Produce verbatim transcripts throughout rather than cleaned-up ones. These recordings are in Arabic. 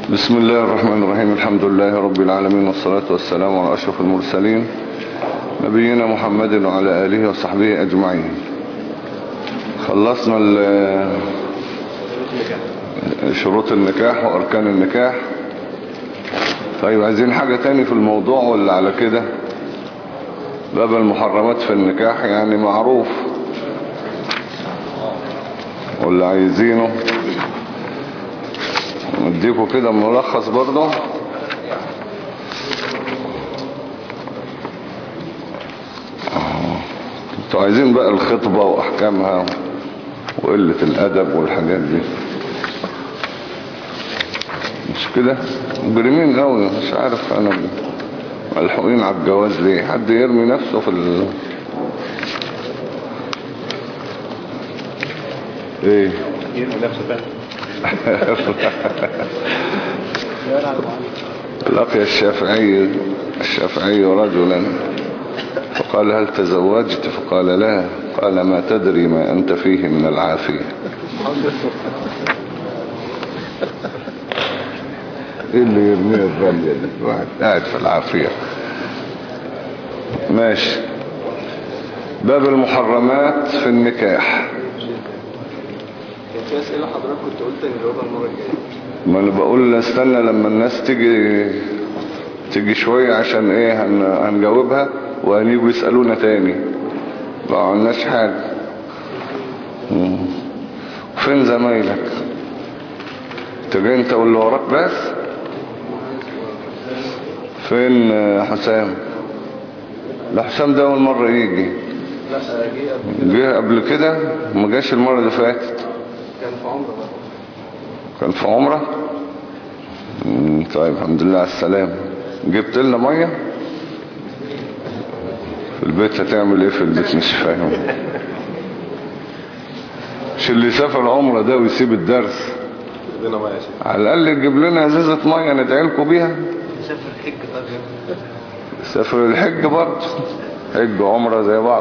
بسم الله الرحمن الرحيم. الحمد لله رب العالمين، والصلاة والسلام على أشرف المرسلين نبينا محمد وعلى آله وصحبه أجمعين. خلصنا شروط النكاح وأركان النكاح. طيب عايزين حاجة تاني في الموضوع ولا على كده؟ باب المحرمات في النكاح يعني معروف ولا عايزينه نديكوا كده ملخص برضه؟ انتوا عايزين بقى الخطبة واحكامها وقلة الادب والحاجات دي، مش كده؟ مجرمين قوي، مش عارف انا ملحوقين على الجواز ليه. حد يرمي نفسه في ال ايه يرمي نفسه فعلا. لقي الشافعي الشافعي رجلا فقال هل تزوجت؟ فقال لا. قال ما تدري ما أنت فيه من العافية. ايه اللي يرميه الرمية دي؟ واحد قاعد في العافية. ماشي. باب المحرمات في النكاح. في أسئلة حضرتك كنت قلت ان الوضع المرة الجاية. ما انا بقول استنى لما الناس تيجي تيجي شوية عشان ايه هن... هنجاوبها وهنيجوا يسألونا تاني ما عملناش حاجة. مم. فين زمايلك؟ تجي انت واللي وراك بس؟ فين حسام؟ لا حسام ده اول مرة يجي. لا جه جه قبل كده ما جاش المرة اللي فاتت. كان في عمره بقى. كان في عمره. مم. طيب الحمد لله على السلامة. جبت لنا مية في البيت؟ هتعمل ايه في البيت؟ مش فاهم. مش اللي يسافر عمره ده ويسيب الدرس على الاقل يجيب لنا ازازة مية ندعي لكم بيها. يسافر الحج. طيب يسافر الحج برضه، حج وعمره زي بعض،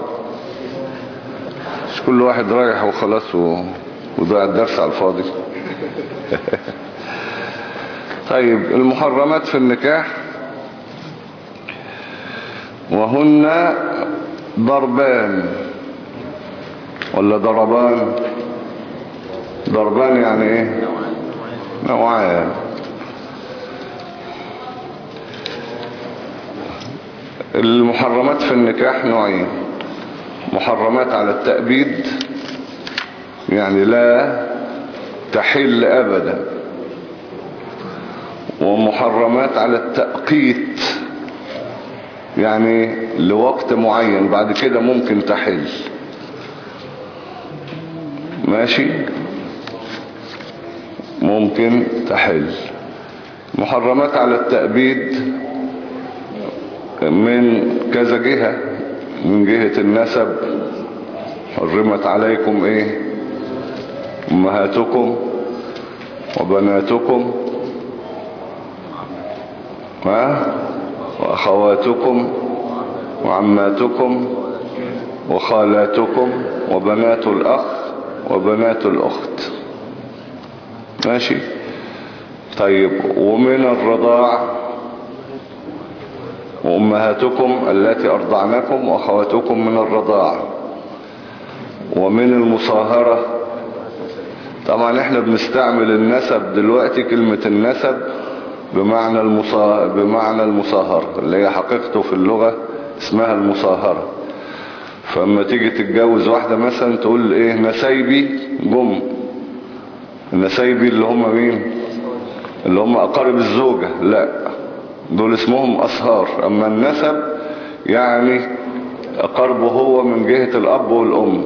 مش كل واحد رايح وخلاص و... وضيع الدرس على الفاضي. طيب المحرمات في النكاح وهن ضربان ولا ضربان؟ ضربان يعني ايه؟ نوعان. المحرمات في النكاح نوعين: محرمات على التأبيد يعني لا تحل أبدا، ومحرمات على التأقيت يعني لوقت معين بعد كده ممكن تحل. ماشي؟ ممكن تحل. محرمات على التأبيد من كذا جهة. من جهة النسب حرمت عليكم ايه؟ امهاتكم وبناتكم ها واخواتكم وعماتكم وخالاتكم وبنات الاخ وبنات الاخت. ماشي؟ طيب ومن الرضاع وأمهاتكم التي أرضعنكم وأخواتكم من الرضاع. ومن المصاهرة، طبعا احنا بنستعمل النسب دلوقتي كلمة النسب بمعنى المصا... بمعنى المصاهرة اللي هي حقيقته في اللغة اسمها المصاهرة. فاما تيجي تتجوز واحدة مثلا تقول ايه؟ نسايبي جم. النسايبي اللي هم مين؟ اللي هم أقارب الزوجة، لا دول اسمهم أصهار. أما النسب يعني قربه هو من جهة الأب والأم.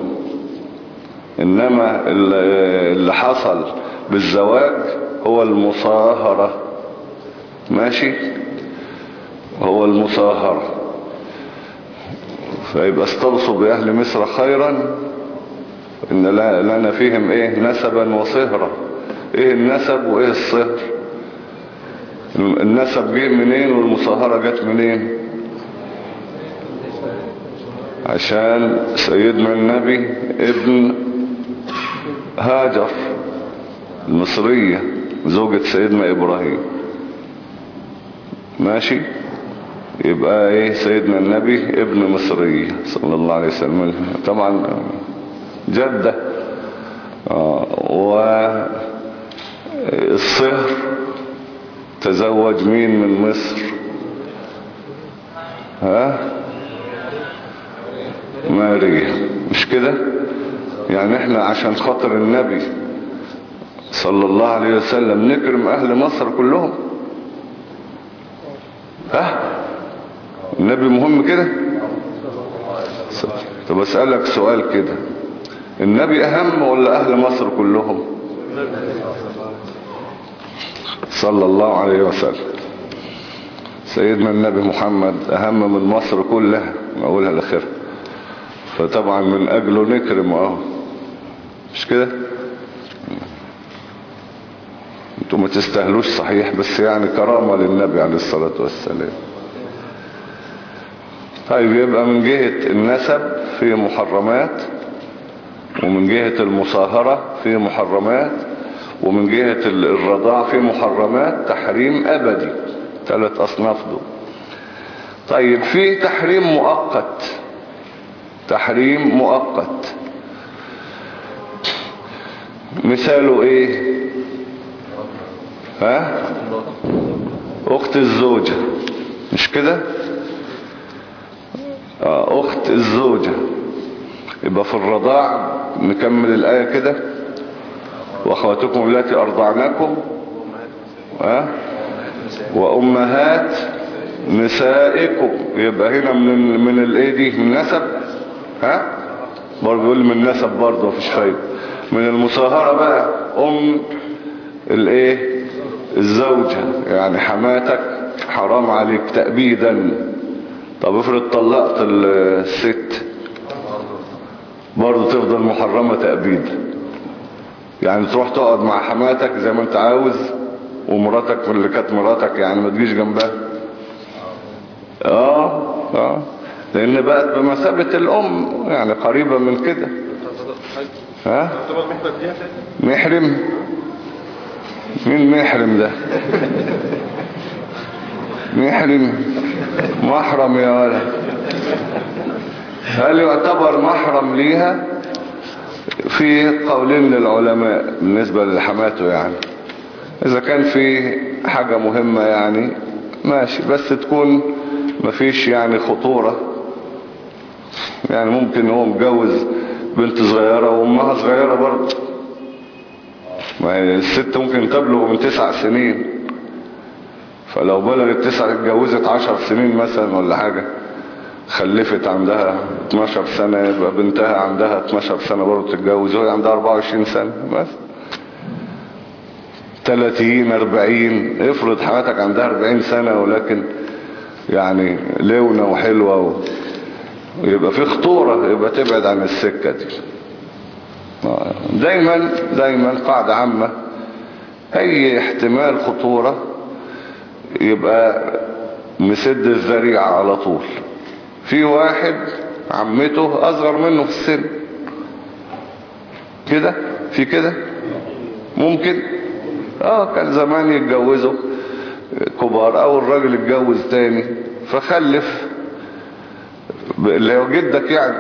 إنما اللي حصل بالزواج هو المصاهرة. ماشي؟ هو المصاهرة. فيبقى استوصوا بأهل مصر خيرا إن لنا فيهم إيه؟ نسبا وصهرا. إيه النسب وإيه الصهر؟ النسب جه منين والمصاهرة جت منين؟ عشان سيدنا النبي ابن هاجر المصرية زوجة سيدنا إبراهيم. ماشي. يبقى ايه سيدنا النبي ابن مصرية صلى الله عليه وسلم طبعا جدة. آه والصهر تزوج مين من مصر؟ ها ماريا. مش كده؟ يعني احنا عشان خاطر النبي صلى الله عليه وسلم نكرم اهل مصر كلهم. ها النبي مهم كده. طب اسألك سؤال كده، النبي اهم ولا اهل مصر كلهم؟ صلى الله عليه وسلم. سيدنا النبي محمد اهم من مصر كلها من اولها لاخرها، فطبعا من اجله نكرم اهو. مش كده؟ انتوا ما تستاهلوش صحيح، بس يعني كرامة للنبي عليه الصلاة والسلام. طيب يبقى من جهة النسب في محرمات، ومن جهة المصاهرة في محرمات، ومن جهة الرضاع في محرمات تحريم أبدي. ثلاث أصناف دول. طيب في تحريم مؤقت. تحريم مؤقت مثاله ايه؟ ها اخت الزوجة. مش كده؟ آه اخت الزوجة. يبقى في الرضاع نكمل الآية كده، واخواتكم التي ارضعناكم ها وامهات نسائكم. يبقى هنا من من الايه دي من نسب. ها برضه يقول من نسب برضه مفيش فايده. من المصاهرة بقى ام الايه الزوجة، يعني حماتك حرام عليك تأبيدا. طب افرض طلقت الست برضه تفضل محرمة تأبيدا. يعني تروح تقعد مع حماتك زي ما انت عاوز، ومراتك اللي كانت مراتك يعني ما تجيش جنبها. اه اه لان بقت بمثابة الام، يعني قريبة من كده. ها محرم؟ مين محرم ده؟ محرم محرم يا ولد. هل يعتبر محرم ليها؟ في قولين للعلماء بالنسبة لحماته. يعني اذا كان في حاجة مهمة يعني ماشي، بس تكون مفيش يعني خطورة. يعني ممكن هو متجوز بنت صغيرة وامها صغيرة برضه. ما هي الست ممكن تبلغ من تسع سنين، فلو بلغت تسع اتجوزت عشر سنين مثلا ولا حاجة، خلفت عندها اتناشر سنة، يبقى بنتها عندها اتناشر سنة برضه تتجوز، وهي عندها اربعة وعشرين سنة بس. تلاتين اربعين، افرض حماتك عندها اربعين سنة ولكن يعني لونة وحلوة و... ويبقى في خطورة، يبقى تبعد عن السكة دي. دايما دايما قاعدة عامة، اي احتمال خطورة يبقى مسد الذريعة على طول. في واحد عمته اصغر منه في السن كده، في كده ممكن اه كان زمان يتجوزوا كبار، او الراجل اتجوز تاني فخلف، اللي هو جدك يعني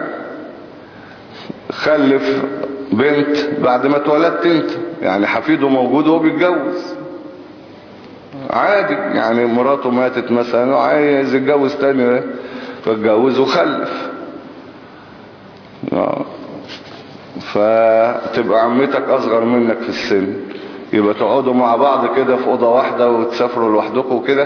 خلف بنت بعد ما اتولدت انت، يعني حفيده موجود وهو بيتجوز عادي. يعني مراته ماتت مثلا وعايز يتجوز تاني فاتجوز وخلف، فتبقى عمتك اصغر منك في السن، يبقى تقعدوا مع بعض كده في اوضه واحده وتسافروا لوحدكم كده.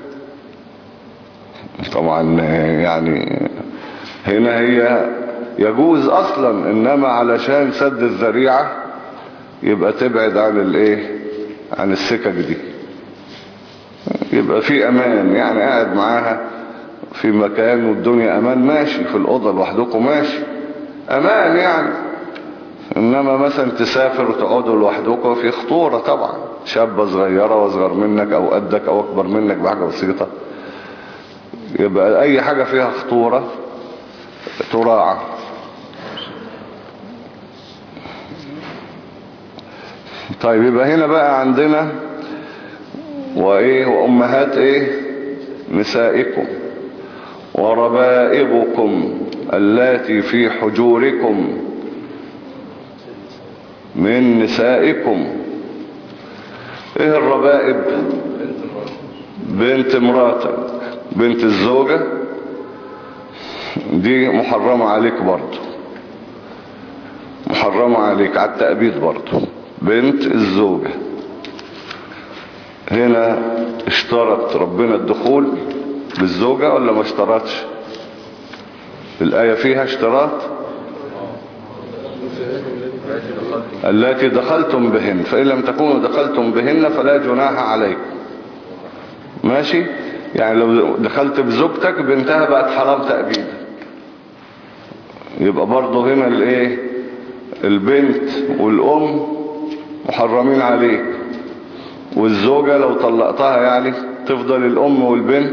طبعا يعني هنا هي يجوز اصلا، انما علشان سد الذريعة يبقى تبعد عن الايه عن السكك دي، يبقى في امان. يعني قاعد معاها في مكان والدنيا امان ماشي، في الاوضه لوحدكم ماشي امان يعني. انما مثلا تسافر وتقعدوا لوحدكم في خطورة طبعا. شابة صغيرة واصغر منك او قدك او اكبر منك بحاجة بسيطة، يبقى اي حاجة فيها خطورة تراعى. طيب يبقى هنا بقى عندنا وإيه وأمهات إيه نسائكم وربائبكم اللاتي في حجوركم من نسائكم. ايه الربائب؟ بنت مراتك، بنت الزوجة دي محرمة عليك برضو، محرمة عليك على التأبيد برضو. بنت الزوجة هنا اشترط ربنا الدخول بالزوجة ولا ما اشترطش؟ الآية فيها اشتراط التي دخلتم بهن، فإن لم تكونوا دخلتم بهن فلا جناح عليكم. ماشي؟ يعني لو دخلت بزوجتك بنتها بقت حرام تأبيد، يبقى برضو هنا الايه البنت والأم محرمين عليك، والزوجة لو طلقتها يعني تفضل الأم والبنت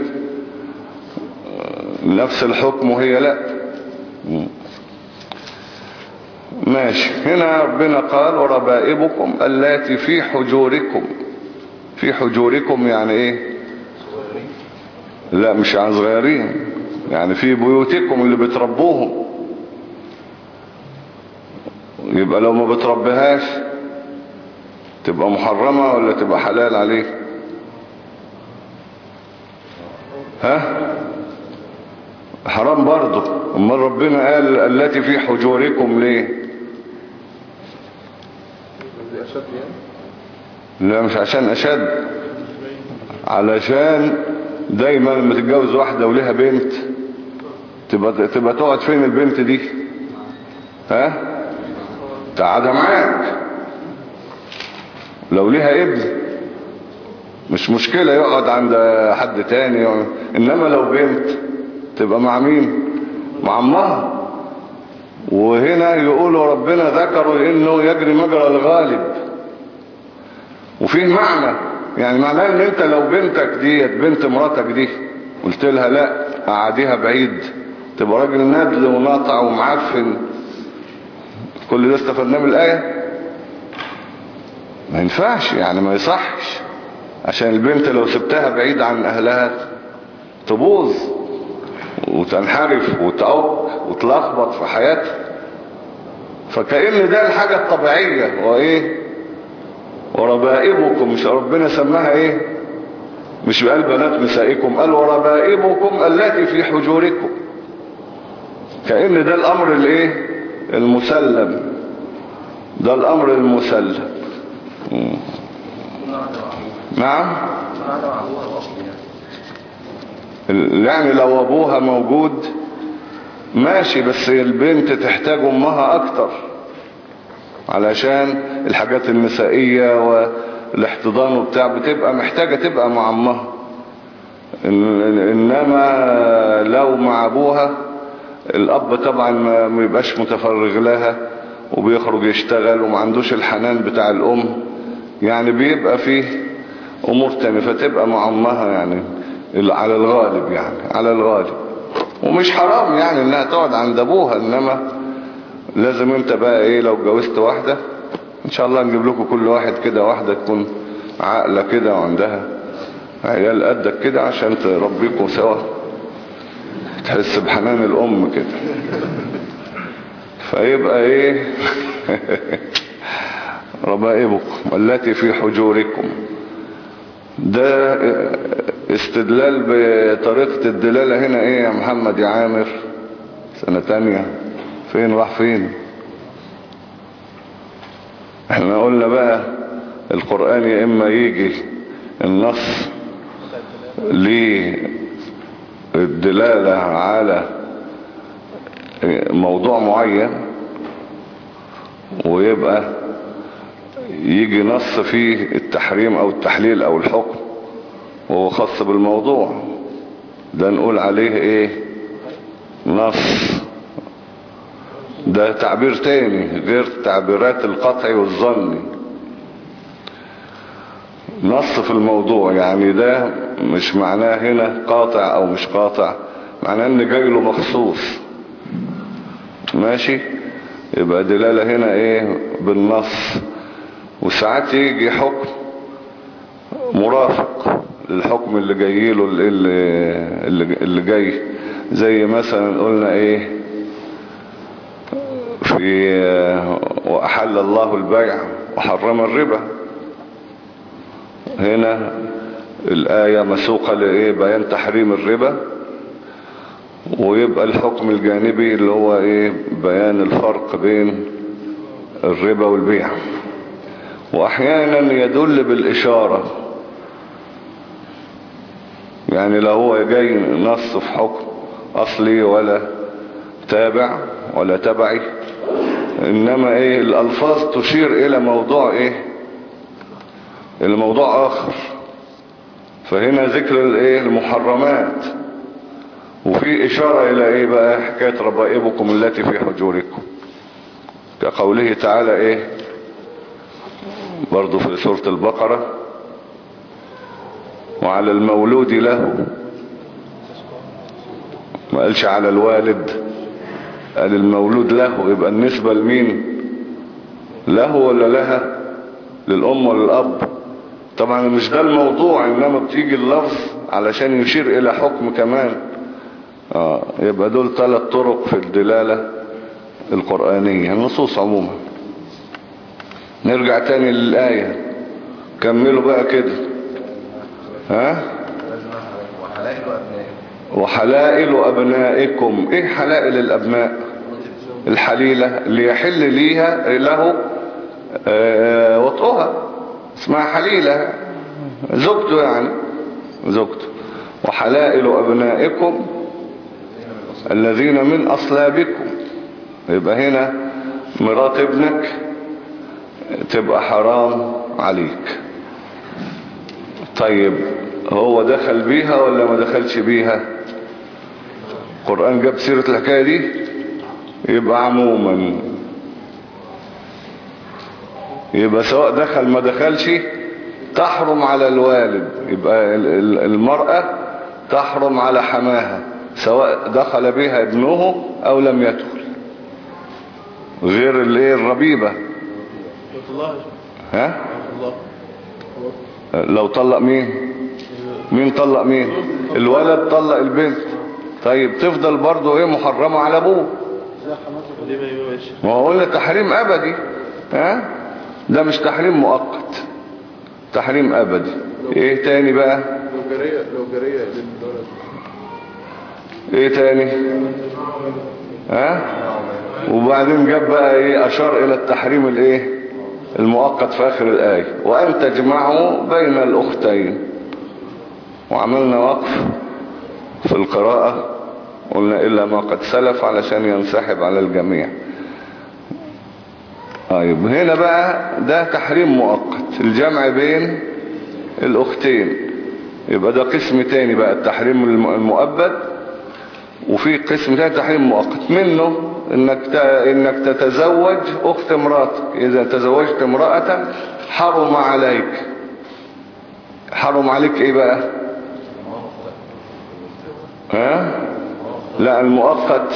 نفس الحكم وهي لا. ماشي. هنا ربنا قال وربائبكم اللاتي في حجوركم. في حجوركم يعني ايه؟ لا مش عن صغيرين، يعني في بيوتكم اللي بتربوهم. يبقى لو ما بتربيهاش تبقى محرمة ولا تبقى حلال عليك؟ ها؟ حرام برضه. امال ربنا قال التي في حجوركم ليه؟ لا مش عشان اشد، علشان دايما لما تتجوز واحدة وليها بنت تبقى, تبقى تقعد فين البنت دي؟ ها؟ تقعدها معاك. لو ليها ابن مش مشكلة يقعد عند حد تاني، انما لو بنت تبقى مع مين؟ مع امها. وهنا يقولوا ربنا ذكروا انه يجري مجرى الغالب، وفيه معنى، يعني معناه ان انت لو بنتك دي بنت مراتك دي قلت لها لا قعديها بعيد تبقى راجل نادل وناطع ومعفن، كل ده استفدناه من الآية؟ ما ينفعش، يعني ما يصحش، عشان البنت لو سبتها بعيد عن اهلها تبوظ وتنحرف وتعوق وتلخبط في حياتها. فكأن ده الحاجة الطبيعية. وايه وربائبكم، مش ربنا سماها ايه؟ مش قال بنات نسائكم، قال وربائبكم التي في حجوركم. كأن ده الامر الايه المسلم، ده الامر المسلم. نعم. يعني لو ابوها موجود ماشي، بس البنت تحتاج امها اكتر علشان الحاجات النسائية والاحتضان وبتاع، بتبقى محتاجة تبقى مع امها. انما لو مع ابوها الاب طبعا ما يبقاش متفرغ لها وبيخرج يشتغل وما عندوش الحنان بتاع الام، يعني بيبقى فيه امور تانية، فتبقى مع امها يعني على الغالب، يعني على الغالب. ومش حرام يعني انها تقعد عند ابوها، انما لازم انت بقى ايه لو اتجوزت واحدة ان شاء الله نجيب لكم كل واحد كده واحدة تكون عاقلة كده وعندها عيال قدك كده عشان تربيكم سوا، تحس بحنان الام كده. فيبقى ايه ربائبكم التي في حجوركم. ده استدلال بطريقة الدلالة هنا ايه يا محمد يا عامر؟ سنة تانية فين راح فين؟ احنا قلنا بقى القرآن يا اما يجي النص للدلالة على موضوع معين، ويبقى يجي نص فيه التحريم او التحليل او الحكم وهو خاص بالموضوع ده، نقول عليه ايه؟ نص. ده تعبير تاني غير تعبيرات القطع والظني. نص في الموضوع يعني ده مش معناه هنا قاطع او مش قاطع، معناه ان جاي له مخصوص. ماشي؟ يبقى دلالة هنا ايه؟ بالنص. وساعات يجي حكم مرافق للحكم اللي جاي له اللي, اللي, اللي جاي، زي مثلا قلنا ايه في وأحل الله البيع وحرم الربا. هنا الآية مسوقة لإيه؟ بيان تحريم الربا، ويبقى الحكم الجانبي اللي هو إيه؟ بيان الفرق بين الربا والبيع. وأحيانا يدل بالإشارة، يعني لو هو جاي نص في حكم أصلي ولا تابع ولا تبعي، إنما إيه الألفاظ تشير إلى موضوع إيه؟ إلى موضوع آخر. فهنا ذكر الإيه؟ المحرمات، وفي إشارة إلى إيه بقى؟ حكاية ربائبكم التي في حجوركم، كقوله تعالى إيه برضو في سورة البقرة: وعلى المولود له. ما قالش على الوالد، قال المولود له. يبقى النسبة لمين؟ له ولا لها؟ للأم ولا الأب؟ طبعا مش ده الموضوع، إنما بتيجي اللفظ علشان يشير إلى حكم كمان. آه يبقى دول ثلاث طرق في الدلالة القرآنية، النصوص عموما. نرجع تاني للآية، كملوا بقى كده. ها؟ وحلائل أبنائكم. إيه حلائل الأبناء؟ الحليلة اللي يحل ليها له آه وطئها اسمها حليلة، زوجته يعني، زوجته. وحلائل أبنائكم الذين من أصلابكم. يبقى هنا مرات ابنك تبقى حرام عليك. طيب هو دخل بيها ولا ما دخلش بيها؟ القرآن جاب سيرة الحكاية دي، يبقى عموما، يبقى سواء دخل ما دخلش تحرم على الوالد. يبقى المرأة تحرم على حماها سواء دخل بها ابنه او لم يدخل، غير الايه الربيبة. ها؟ لو طلق مين؟ مين طلق مين؟ الولد طلق البنت. طيب تفضل برضو ايه محرمة على ابوه. ما هو قلنا تحريم ابدي. ها؟ ده مش تحريم مؤقت، تحريم ابدي. ايه تاني بقى؟ لو جريئة لو جريئة للولد. ايه تاني؟ ها؟ وبعدين جاب بقى ايه؟ اشار الى التحريم الايه المؤقت في اخر الايه: وان تجمعوا بين الاختين. وعملنا وقف في القراءة، قلنا إلا ما قد سلف علشان ينسحب على الجميع. طيب هنا بقى ده تحريم مؤقت، الجمع بين الأختين. يبقى ده قسم تاني بقى، التحريم المؤبد. وفي قسم تاني تحريم مؤقت، منه إنك إنك تتزوج أخت امرأتك. إذا تزوجت امرأة حرم عليك. حرم عليك إيه بقى؟ ها؟ لا المؤقت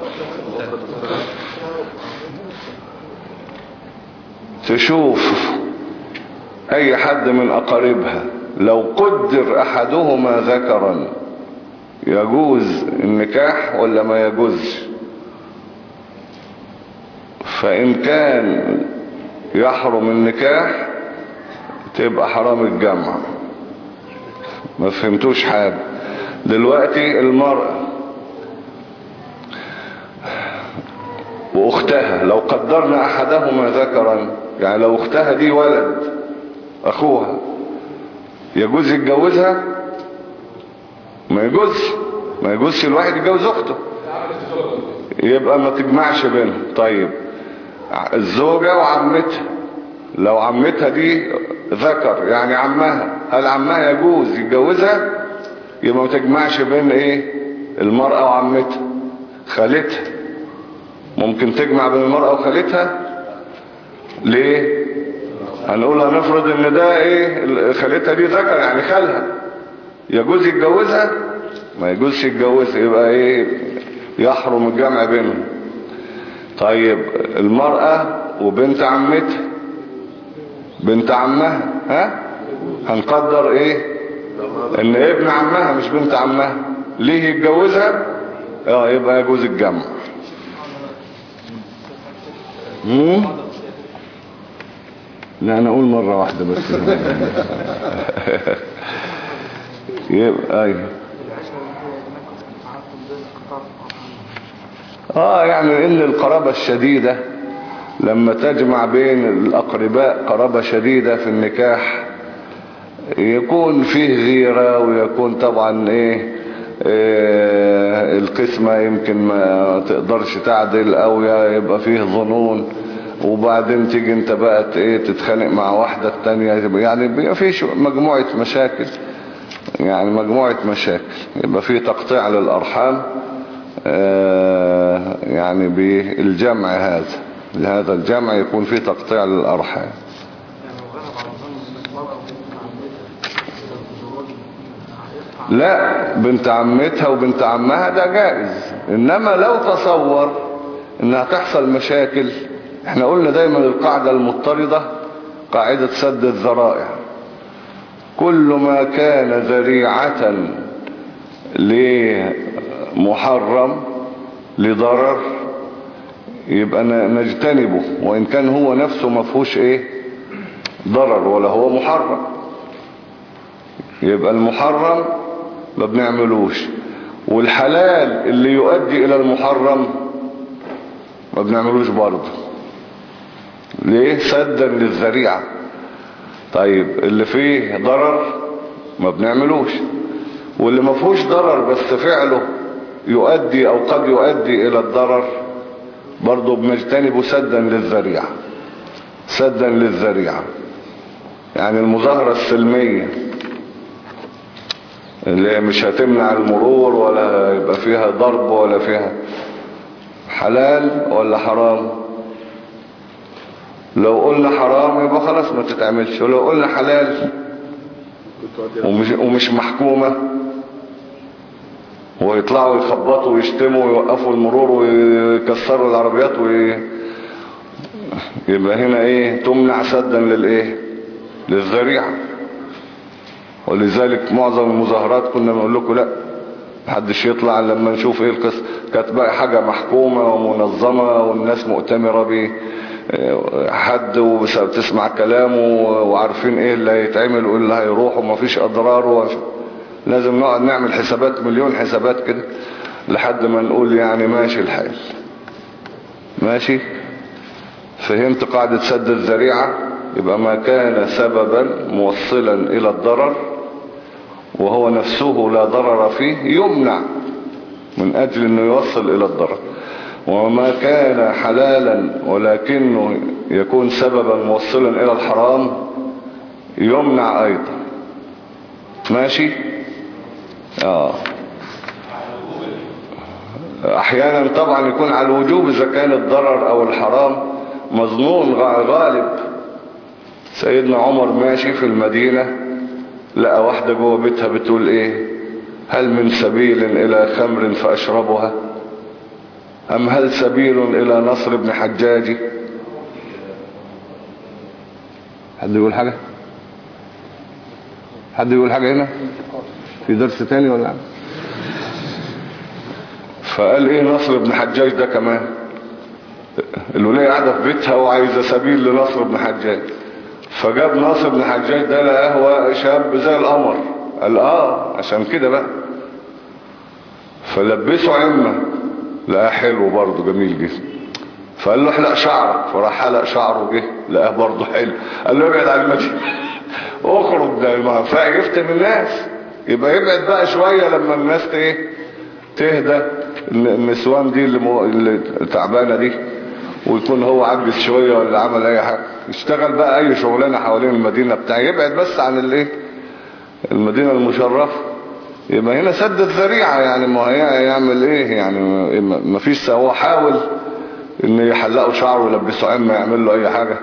تشوف اي حد من اقاربها لو قدر احدهما ذكرا يجوز النكاح ولا ما يجوزش. فان كان يحرم النكاح تبقى حرام الجمع. ما فهمتوش حاجة دلوقتي؟ المرأة واختها لو قدرنا احدهما ذكرا، يعني لو اختها دي ولد اخوها، يجوز يتجوزها؟ ما يجوزش. ما يجوزش الواحد يتجوز اخته، يبقى ما تجمعش بينهم. طيب الزوجة وعمتها، لو عمتها دي ذكر يعني عمها، هل عمها يجوز يتجوزها؟ يبقى ما تجمعش بين ايه المرأة وعمتها. خالتها ممكن تجمع بين المرأة وخالتها؟ ليه؟ هنقول هنفرض ان ده ايه خالتها دي ذكر يعني خالها، يجوز يتجوزها؟ ما يجوزش يتجوزها، يبقى ايه يحرم الجمع بينهم. طيب المرأة وبنت عمتها بنت عمها. ها هنقدر ايه ان ابن عمها مش بنت عمها. ليه يتجوزها؟ اه يبقى يجوز الجمع. مم؟ لا انا اقول مرة واحدة بس. يبقى ايوه اه يعني ان القرابة الشديدة لما تجمع بين الاقرباء قرابة شديدة في النكاح يكون فيه غيرة، ويكون طبعا ايه, إيه القسمة يمكن ما تقدرش تعدل او يبقى فيه ظنون، وبعدين تيجي انت بقى ايه تتخانق مع واحدة التانية، يعني بيبقى فيه مجموعة مشاكل، يعني مجموعة مشاكل يبقى فيه تقطيع للأرحام. آه يعني بالجمع هذا لهذا الجمع يكون فيه تقطيع للأرحام. لا بنت عمتها وبنت عمها ده جائز، انما لو تصور انها تحصل مشاكل، احنا قلنا دايما القاعدة المضطردة قاعدة سد الذرائع، كل ما كان ذريعة لمحرم لضرر يبقى نجتنبه، وإن كان هو نفسه ما فيهوش ايه ضرر ولا هو محرم. يبقى المحرم ما بنعملوش، والحلال اللي يؤدي الى المحرم ما بنعملوش برضه. ليه؟ سدا للذريعة. طيب اللي فيه ضرر ما بنعملوش، واللي ما فيهوش ضرر بس فعله يؤدي او قد يؤدي الى الضرر برضه بنجتنبه سدا للذريعة. سدا للذريعة يعني المظاهرة السلمية اللي مش هتمنع المرور ولا يبقى فيها ضرب ولا فيها، حلال ولا حرام؟ لو قلنا حرام يبقى خلاص ما تتعملش، ولو قلنا حلال ومش, ومش محكومة ويطلعوا يخبطوا ويشتموا ويوقفوا المرور ويكسروا العربيات وي... يبقى هنا ايه تمنع سدا للايه للذريعة. ولذلك معظم المظاهرات كنا بنقول لكم لا محدش يطلع لما نشوف ايه القصة، كانت بقى حاجة محكومة ومنظمة والناس مؤتمرة بيه حد وبتسمع كلامه وعارفين ايه اللي هيتعمل وايه اللي هيروح ومفيش اضرار. لازم نقعد نعمل حسابات، مليون حسابات كده لحد ما نقول يعني ماشي الحال ماشي. فهمت قاعدة سد الذريعة؟ يبقى ما كان سببا موصلا الى الضرر وهو نفسه لا ضرر فيه يمنع من اجل انه يوصل الى الضرر، وما كان حلالا ولكنه يكون سببا موصلا الى الحرام يمنع ايضا. ماشي. اه احيانا طبعا يكون على الوجوب اذا كان الضرر او الحرام مظنون غالب. سيدنا عمر ماشي في المدينة لقى واحدة جوه بيتها بتقول ايه: هل من سبيل الى خمر فاشربها ام هل سبيل الى نصر بن حجاج؟ حد يقول حاجة؟ حد يقول حاجة هنا في درس تاني ولا؟ فقال ايه نصر بن حجاج ده كمان؟ الولية قاعدة في بيتها وعايزة سبيل لنصر بن حجاج، فجاب ناصر بن حجاج ده لقاه هو شاب زي القمر، قال اه عشان كده بقى، فلبسه عمة لقاه حلو برضه جميل جدا، فقال له احلق شعرك، فراح حلق شعره جه لقاه برضه حلو، قال له ابعد عن المدينة اخرج ده ما فيفتن الناس. يبقى يبعد بقى شوية لما الناس ايه تهدى، النسوان دي اللي, مو... اللي تعبانة دي، ويكون هو عجز شوية ولا عمل اي حاجة يشتغل بقى اي شغلانة حوالين المدينة بتاعي، يبعد بس عن الايه المدينة المشرفة. يبقى هنا سد الذريعة، يعني ما هي يعمل ايه يعني؟ ما فيش، هو حاول ان يحلقوا شعره ويلبسوا عمة يعمل له اي حاجة.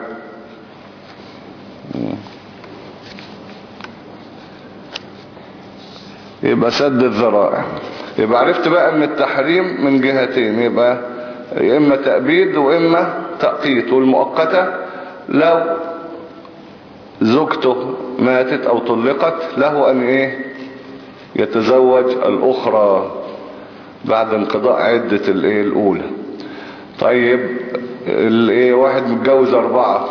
يبقى سد الذرائع. يبقى عرفت بقى ان التحريم من جهتين، يبقى اما تأبيد واما تأقيت. والمؤقتة لو زوجته ماتت او طلقت له ان ايه يتزوج الاخرى بعد انقضاء عدة الايه الاولى. طيب الايه واحد متجوز اربعة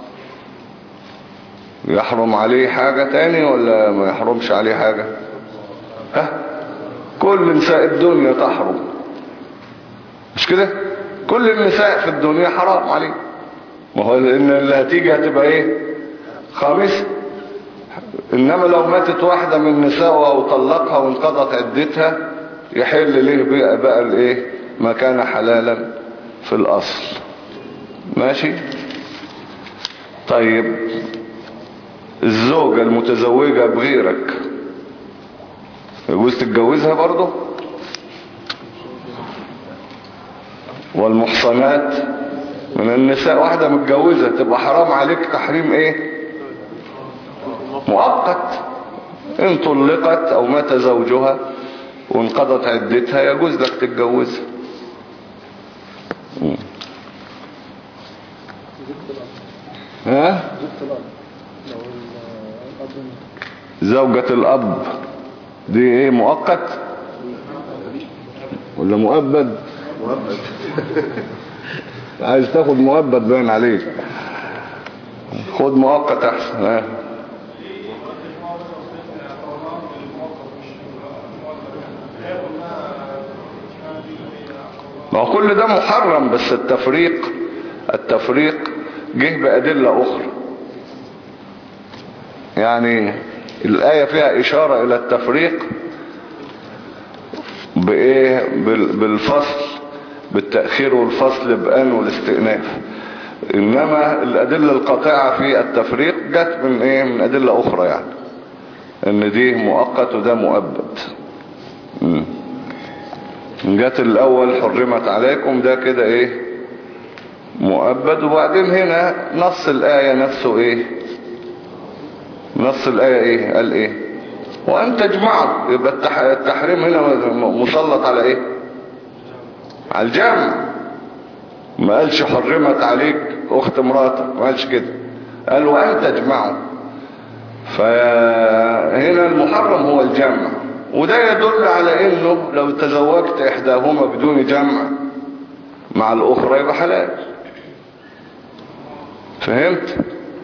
يحرم عليه حاجة تاني ولا ما يحرمش عليه حاجة؟ ها كل نساء الدنيا تحرم مش كده؟ كل النساء في الدنيا حرام عليه. ما هو ان اللي هتيجي هتبقى ايه خامسة. انما لو ماتت واحدة من نسائها وطلقها وانقضت عدتها يحل ليه بقى, بقى الايه ما كان حلالا في الاصل. ماشي. طيب الزوجة المتزوجة بغيرك يجوز تتجوزها برضه؟ والمحصنات من النساء واحدة متجوزة تبقى حرام عليك تحريم ايه مؤقت. ان طلقت او مات زوجها وانقضت عدتها يجوز لك تتجوزها. ها زوجة الاب دي ايه مؤقت ولا مؤبد؟ مؤبد. عايز تاخد مؤبد باين عليك. خد مؤقت احسن. ها ما هو كل ده محرم بس التفريق التفريق جه بأدلة أخرى. يعني الآية فيها إشارة إلى التفريق بإيه بالفصل بالتأخير والفصل بأن والاستئناف. إنما الأدلة القاطعة في التفريق جت من إيه من أدلة أخرى يعني إن دي مؤقت وده مؤبد. مم. جت الأول حرمت عليكم ده كده إيه مؤبد. وبعدين هنا نص الآية نفسه إيه نص الآية إيه قال إيه وأن تجمعوا. يبقى التحريم هنا مسلط على إيه على الجمع. ما قالش حرمت عليك أخت مراتك ما قالش كده قال وأن تجمعوا. فهنا المحرم هو الجمع وده يدل على انه لو تزوجت احداهما بدون جمع مع الاخرى يبقى حلال. فهمت؟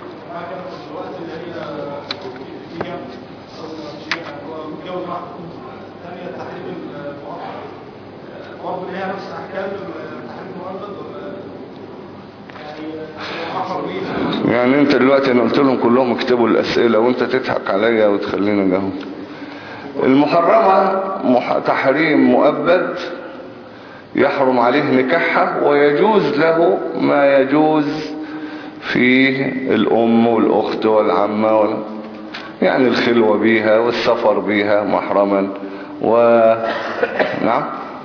يعني انت دلوقتي انا قلت لهم كلهم اكتبوا الاسئلة وانت تضحك عليا وتخلينا نجاوب. المحرمة مح... تحريم مؤبد يحرم عليه نكاحها ويجوز له ما يجوز في الأم والأخت والعمة وال... يعني الخلوة بيها والسفر بيها محرما و نعم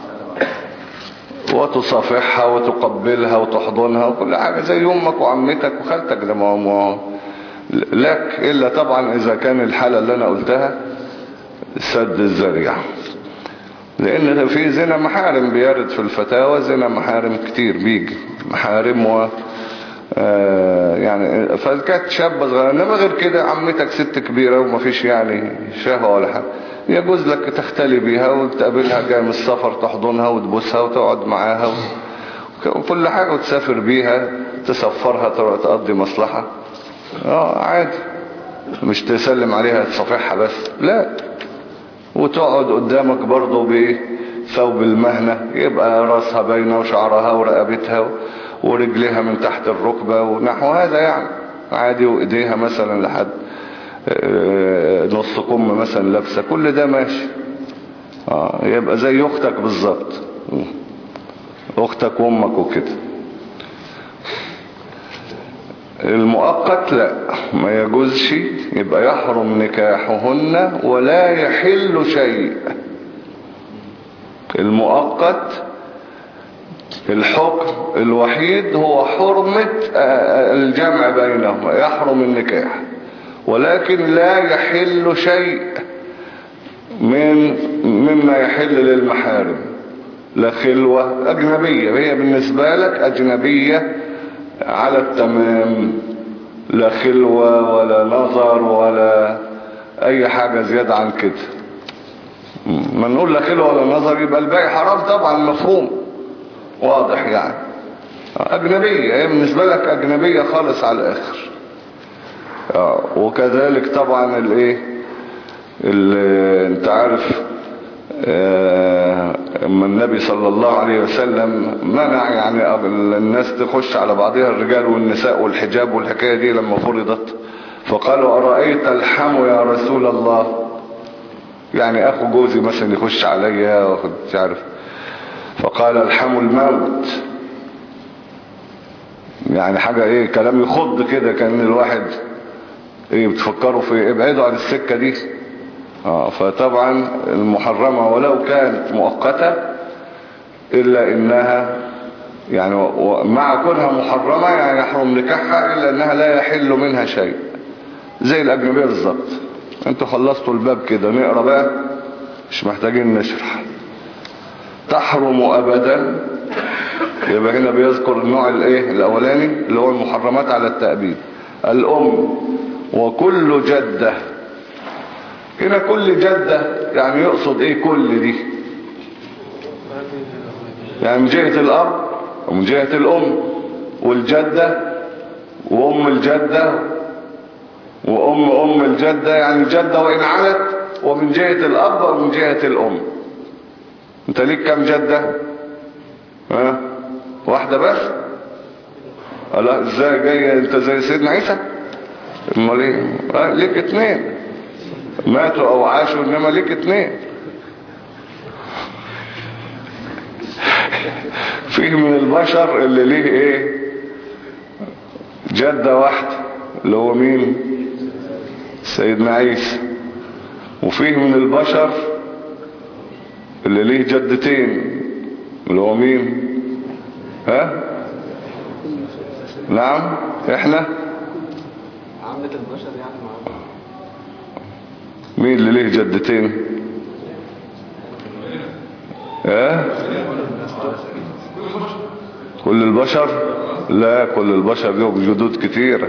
وتصافحها وتقبلها وتحضنها وكل حاجة زي أمك وعمتك وخالتك. ده ما لك إلا طبعا إذا كان الحالة اللي أنا قلتها سد الذريعة. لأن في زنا محارم بيرد في الفتاوى زنا محارم كتير بيجي محارم و آه يعني فكانت شابة صغيرة. انما غير كده عمتك ست كبيرة ومفيش يعني شهوة ولا حاجة يجوز لك تختلي بيها وتقابلها جاي من السفر تحضنها وتبوسها وتقعد معاها وكل حاجة وتسافر بيها تسفرها تقضي مصلحة اه عادي. مش تسلم عليها تصافحها بس لا. وتقعد قدامك برضو بثوب المهنة يبقى راسها باينة وشعرها ورقبتها ورجلها من تحت الركبة ونحو هذا يعني عادي. وايديها مثلا لحد نص كم مثلا لابسة كل ده ماشي. آه يبقى زي اختك بالظبط اختك وامك وكده. المؤقت لا ما يجوزش يبقى يحرم نكاحهن ولا يحل شيء. المؤقت الحكم الوحيد هو حرمة الجمع بينهما يحرم النكاح ولكن لا يحل شيء من مما يحل للمحارم. لا خلوة أجنبية هي بالنسبة لك أجنبية على التمام لا خلوة ولا نظر ولا اي حاجة زيادة عن كده. ما نقول لا خلوة ولا نظر يبقى الباقي حرام طبعا، مفهوم واضح يعني. اجنبية هي بالنسبة لك اجنبية خالص على الاخر. وكذلك طبعا الايه اللي انت عارف اما النبي صلى الله عليه وسلم منع يعني الناس تخش على بعضها، الرجال والنساء والحجاب والحكاية دي لما فرضت، فقالوا أرأيت الحم يا رسول الله، يعني اخو جوزي مثلا يخش عليا واخد تعرف، فقال الحم الموت، يعني حاجة ايه كلام يخض كده، كان الواحد ايه بتفكروا في ابعدوا عن السكة دي. اه فطبعا المحرمة ولو كانت مؤقتة الا انها يعني مع كونها محرمة يعني يحرم نكاحها الا انها لا يحل منها شيء زي الاجنبية بالظبط. انتوا خلصتوا الباب كده، نقرأ بقى مش محتاجين نشرح. تحرم ابدا، يبقى هنا بيذكر النوع الايه الاولاني اللي هو المحرمات على التأبيد. الام وكل جدة، هنا كل جدة يعني يقصد ايه كل دي؟ يعني من جهة الاب ومن جهة الام والجدة وام الجدة وام ام الجدة، يعني الجدة وان علت، ومن جهة الاب ومن جهة الام. انت ليك كم جدة؟ ها واحدة بس؟ لا ازاي جاي انت زي سيدنا عيسى؟ امال ايه؟ اه ليك اتنين ماتوا او عاشوا، انما ليك اتنين. فيه من البشر اللي ليه ايه جدة واحدة اللي هو مين؟ سيدنا عيسى. وفيه من البشر اللي ليه جدتين اللي هو مين؟ ها نعم احنا عامة البشر يعني معروف. مين اللي ليه جدتين؟ ها كل البشر؟ لا كل البشر لهم جدود كتيرة.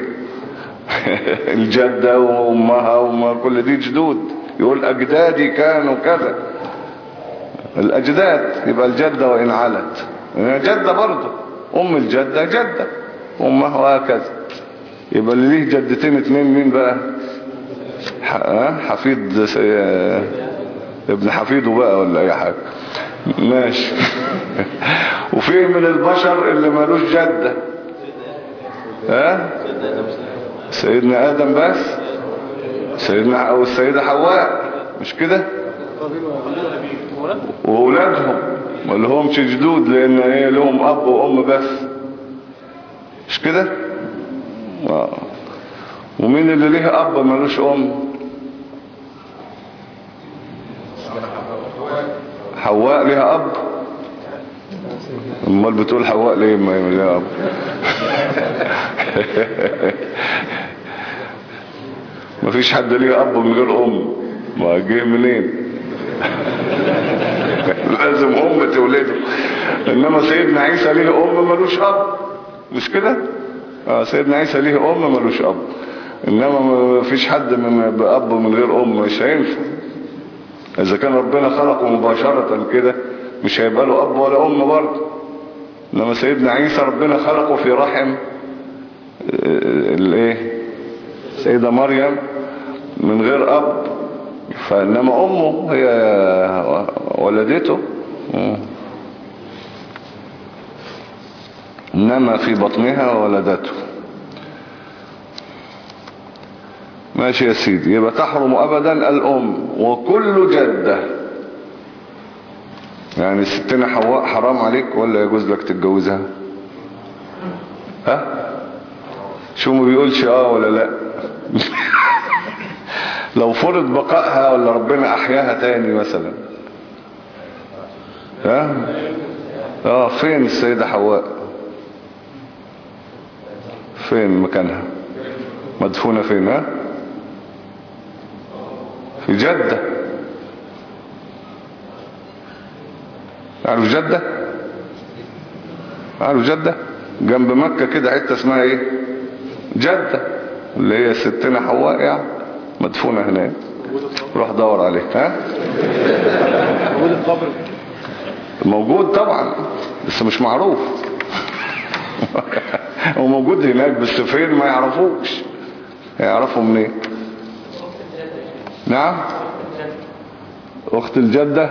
الجدة وامها وما كل دي جدود، يقول اجدادي كانوا كذا، الاجداد يبقى الجدة وان علت جدة برضه، ام الجدة جدة امها وهكذا. يبقى اللي ليه جدتين اتنين مين بقى؟ حفيد سي... ابن حفيده بقى ولا اي حاجة ماشي. وفيه من البشر اللي مالوش جدة، ها سيدنا آدم بس، سيدنا او السيدة حواء مش كده، وأولادهم ما لهمش جدود لان ايه لهم اب وام بس مش كده. آه. ومين اللي ليه اب مالوش ام؟ حواء ليها اب. امال بتقول حواء ليه ما ليها اب؟ مفيش حد ليه اب من غير ام، ما جه منين؟ لازم ام تولده. انما سيدنا عيسى ليه ام مالوش اب مش كده. اه سيدنا عيسى ليه ام مالوش اب، انما ما فيش حد من باب من غير ام، مش هينفع. اذا كان ربنا خلقه مباشرة كده مش هيبقى له اب ولا ام برضه. انما سيدنا عيسى ربنا خلقه في رحم الايه سيدة مريم من غير اب، فانما امه هي ولدته، انما في بطنها ولدته. ماشي يا سيدي. يبقى تحرم ابدا الام وكل جدة. يعني ستنا حواء حرام عليك ولا يجوز لك تتجوزها؟ ها شو ما بيقولش اه ولا لا. لو فرض بقائها ولا ربنا احياها تاني مثلا، ها اه فين السيدة حواء؟ فين مكانها؟ مدفونة فين؟ ها في جدة. عارف جدة؟ عارف جدة؟ جنب مكة كده حتة اسمها ايه؟ جدة. اللي هي ستنا حواء يعني مدفونة هناك. روح دور عليه. ها موجود القبر؟ موجود طبعا بس مش معروف. هو موجود هناك بس فين ما يعرفوش. يعرفوا منين؟ نعم اخت الجدة.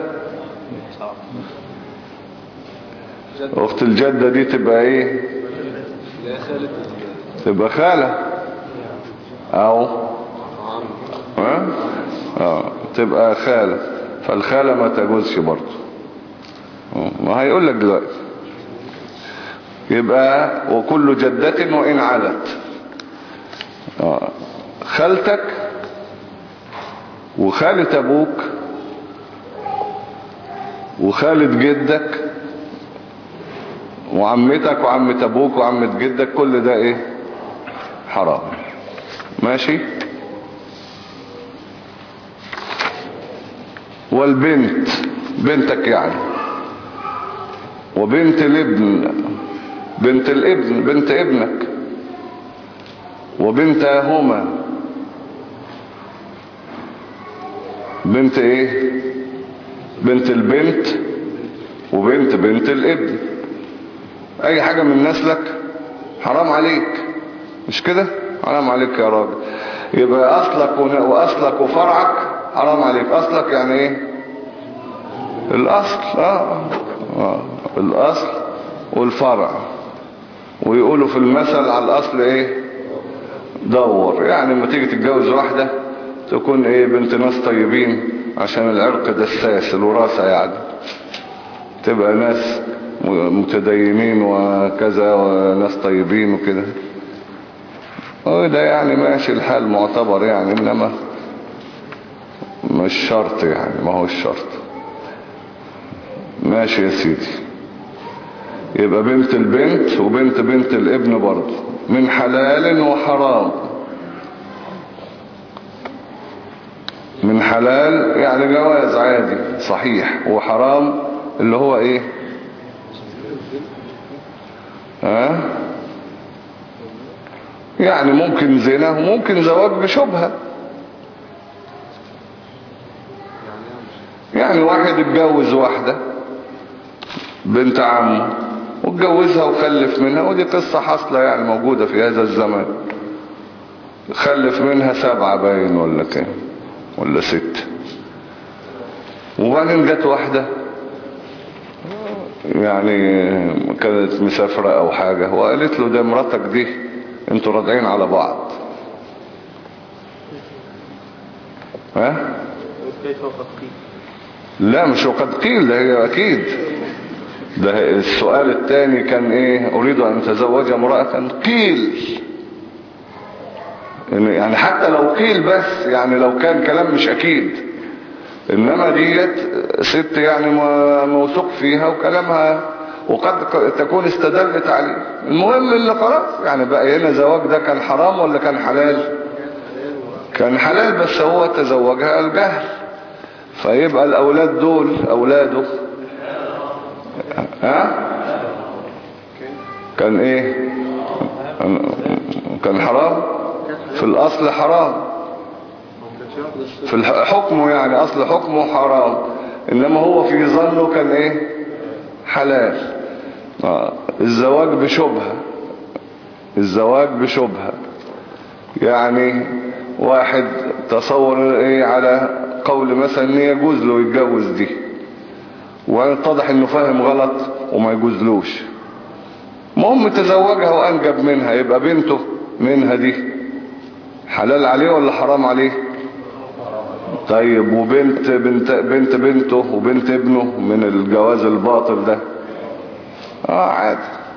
اخت الجدة دي تبقى ايه؟ تبقى خالة او ها اه تبقى خالة. فالخالة ما تجوزش برضه. ما هيقول لك دلوقتي. يبقى وكل جدة وإن علت. آه. خالتك وخالة أبوك وخالة جدك وعمتك وعمة أبوك وعمة جدك كل ده إيه؟ حرام. ماشي. والبنت بنتك يعني وبنت الابن بنت الابن بنت ابنك وبنتهما بنت ايه؟ بنت البنت وبنت بنت الابن. اي حاجة من نسلك حرام عليك. مش كده؟ حرام عليك يا راجل. يبقى اصلك واصلك وفرعك حرام عليك. اصلك يعني ايه؟ الاصل. اه, آه. الاصل والفرع. ويقولوا في المثل على الاصل ايه؟ دور. يعني لما تيجي تتجوز واحدة تكون ايه؟ بنت ناس طيبين عشان العرق دساس الوراثة يعني. تبقى ناس متدينين وكذا وناس طيبين وكده. وده يعني ماشي الحال معتبر يعني. انما مش شرط يعني. ما هو الشرط. ماشي يا سيدي. يبقى بنت البنت وبنت بنت الابن برضه من حلال وحرام. من حلال يعني جواز عادي صحيح. وحرام اللي هو ايه؟ ها يعني ممكن زنا وممكن زواج بشبهة. يعني واحد اتجوز واحدة بنت عمه واتجوزها وخلف منها. ودي قصة حاصلة يعني موجودة في هذا الزمان. خلف منها سبعة باين ولا كام ولا ست. وبعدين جت واحدة يعني كانت مسافرة او حاجة وقالت له ده مراتك دي انتوا راضعين على بعض. ها لا مش وقد قيل. ده هي اكيد. ده السؤال الثاني كان ايه؟ اريد ان اتزوج امرأة قيل. يعني حتى لو قيل بس يعني لو كان كلام مش اكيد. انما ديت ست يعني موثوق فيها وكلامها وقد تكون استدلت عليه. المهم اللي خلاص يعني بقى هنا زواج ده كان حرام ولا كان حلال؟ كان حلال بس هو تزوجها الجهل. فيبقى الاولاد دول اولاده ها كان ايه؟ كان حرام في الاصل. حرام في الحكم يعني اصل حكمه حرام. انما هو في ظنه كان ايه؟ حلال. آه. الزواج بشبهة. الزواج بشبهة يعني واحد تصور ايه على قول مثلا ان يجوز له يتجوز دي واتضح انه فاهم غلط وما يجوزلوش. المهم تزوجها وانجب منها. يبقى بنته منها دي حلال عليه ولا حرام عليه؟ طيب وبنت بنت بنت بنته وبنت ابنه من الجواز الباطل ده اه عادي.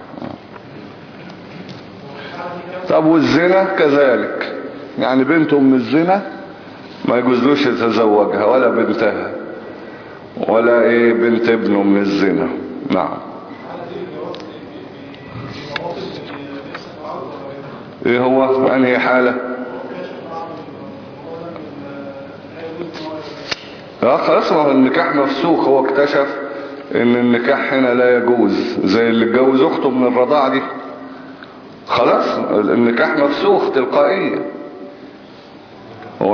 طب والزنا كذلك. يعني بنته من الزنا ما يجوزلوش يتزوجها ولا بنتها ولا ايه بنت ابنه من الزنا. نعم. ايه هو انهي حالة؟ اه خلاص ما هو النكاح مفسوخ. هو اكتشف ان النكاح هنا لا يجوز زي اللي اتجوز اخته من الرضاعة دي. خلاص النكاح مفسوخ تلقائيا.